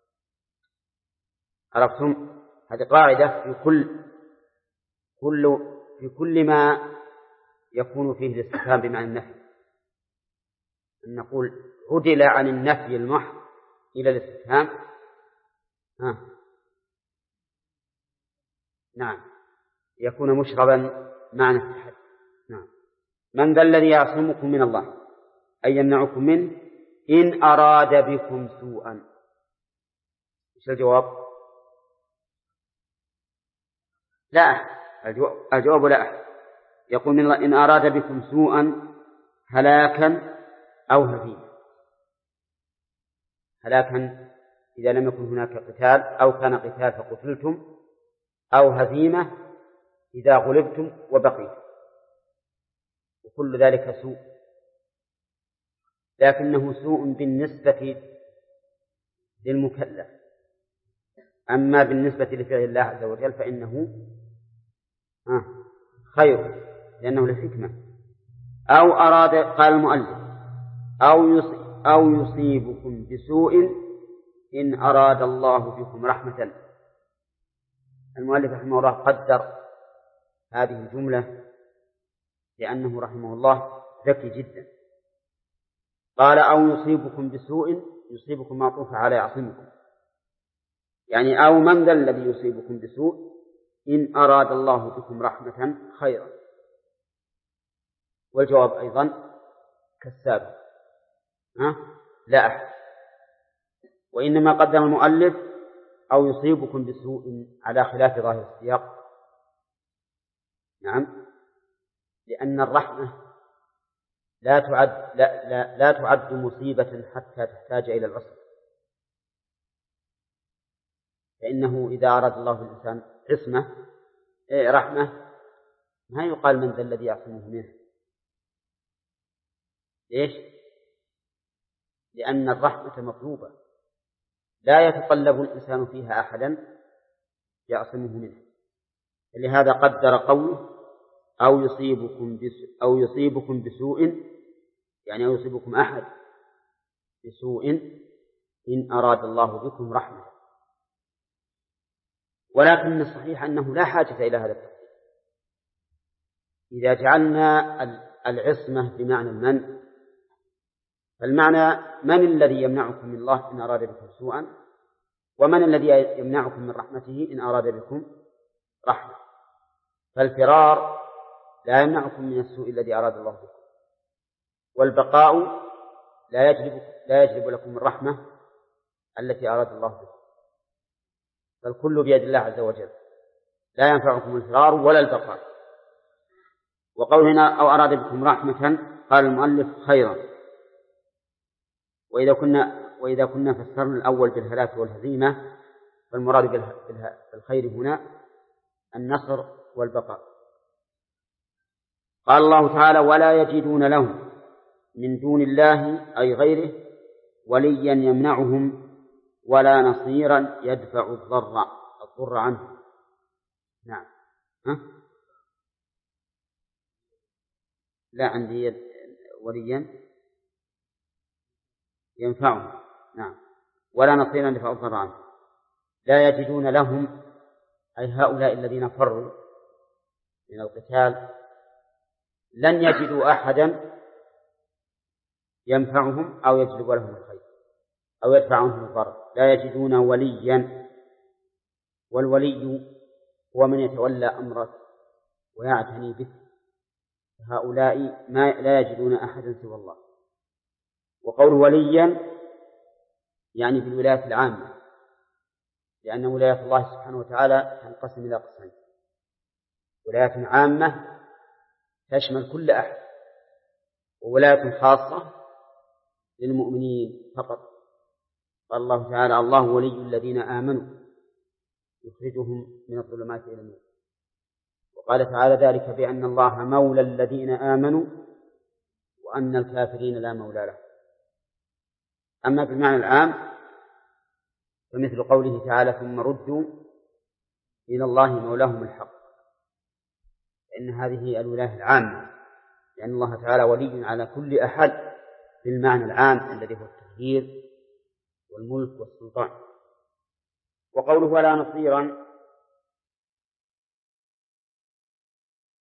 عرفتم؟ هذه قاعدة في كل ما يكون فيه الاستفهام بمعنى النفي، أن نقول عدل عن النفي المحض إلى الاستفهام. نعم، يكون مشربا معنى التحدي. نعم. من ذا الذي يعصمكم من الله أي يمنعكم منه إن أراد بكم سوءا. إيش الجواب؟ لا أحد. الجواب لا أحد. يقول من الله إن أراد بكم سوءا هلاكا أو هزيمة. هلاكا إذا لم يكن هناك قتال أو كان قتال فقتلتم، أو هزيمة إذا غلبتم وبقيتم، وكل ذلك سوء، لكنه سوء بالنسبة للمكلف، أما بالنسبة لفعل الله عز وجل فإنه خير، لأنه لحكمة. أو أراد، قال المؤلف أو يصيبكم بسوء إن أراد الله بكم رحمة. المؤلف رحمه الله قدر هذه الجملة لأنه رحمه الله ذكي جدا. قال أو يصيبكم بسوء، يصيبكم معطوف على يعصمكم، يعني أو من ذا الذي يصيبكم بسوء إن أراد الله بكم رحمة خيرا. والجواب أيضا كالسابق، لا أحد. وإنما قدم المؤلف أو يصيبكم بسوء على خلاف ظاهر السياق. نعم، لأن الرحمة لا تعد مصيبة حتى تحتاج إلى العصر، فإنه إذا أراد الله الإنسان رحمة ما يقال من ذا الذي يعصمه منه. ليش؟ لأن الرحمة مطلوبة، لا يتطلب الإنسان فيها أحدا يعصمه منه. لهذا قدر قوله أو يصيبكم بسوء، يعني أو يصيبكم أحد بسوء إن أراد الله بكم رحمة. ولكن الصحيح أنه لا حاجة إلى هذا التفصيل. إذا جعلنا العصمة بمعنى المنع، فالمعنى من الذي يمنعكم من الله إن أراد بكم سوءا، ومن الذي يمنعكم من رحمته إن أراد بكم رحمة. فالفرار لا يمنعكم من السوء الذي أراد الله بكم، والبقاء لا يجلب لكم الرحمة التي أراد الله بكم. فالكل بيد الله عز وجل، لا ينفعكم الفرار ولا البقاء. وقول هنا أو أراد بكم رحمة قال المؤلف خيرا. وإذا كنا فسرنا الأول بالهلاك والهزيمة فالمراد بالخير هنا النصر والبقاء. قال الله تعالى ولا يجدون لهم من دون الله أي غيره وليا يمنعهم ولا نصيرا يدفع الضر عنه. نعم. لا عندي وليا ينفعهم. نعم. ولا نصيرا يدفع الضر عنه. لا يجدون لهم أي هؤلاء الذين فروا من القتال لن يجدوا أحدا ينفعهم أو يجلب لهم الخير أو يدفع عنهم الضر. لا يجدون وليا، والولي هو من يتولى أمرك ويعتني بك، هؤلاء لا يجدون أحدا سوى الله. وقول وليا يعني في الولاية العامة، لأن ولاية الله سبحانه وتعالى تنقسم إلى قسمين: ولاية عامة تشمل كل أحد، وولاية خاصة للمؤمنين فقط. قال الله تعالى الله ولي الذين آمنوا يخرجهم من الظلمات إلى النور. وقال تعالى ذلك بأن الله مولى الذين آمنوا وأن الكافرين لا مولى لهم. أما بالمعنى العام فمثل قوله تعالى ثم ردوا إلى الله مولاهم الحق، فإن هذه الولاية العامة، لأن الله تعالى ولي على كل أحد بالمعنى العام الذي هو التدبير والملك والسلطان. وقوله ولا نصيرا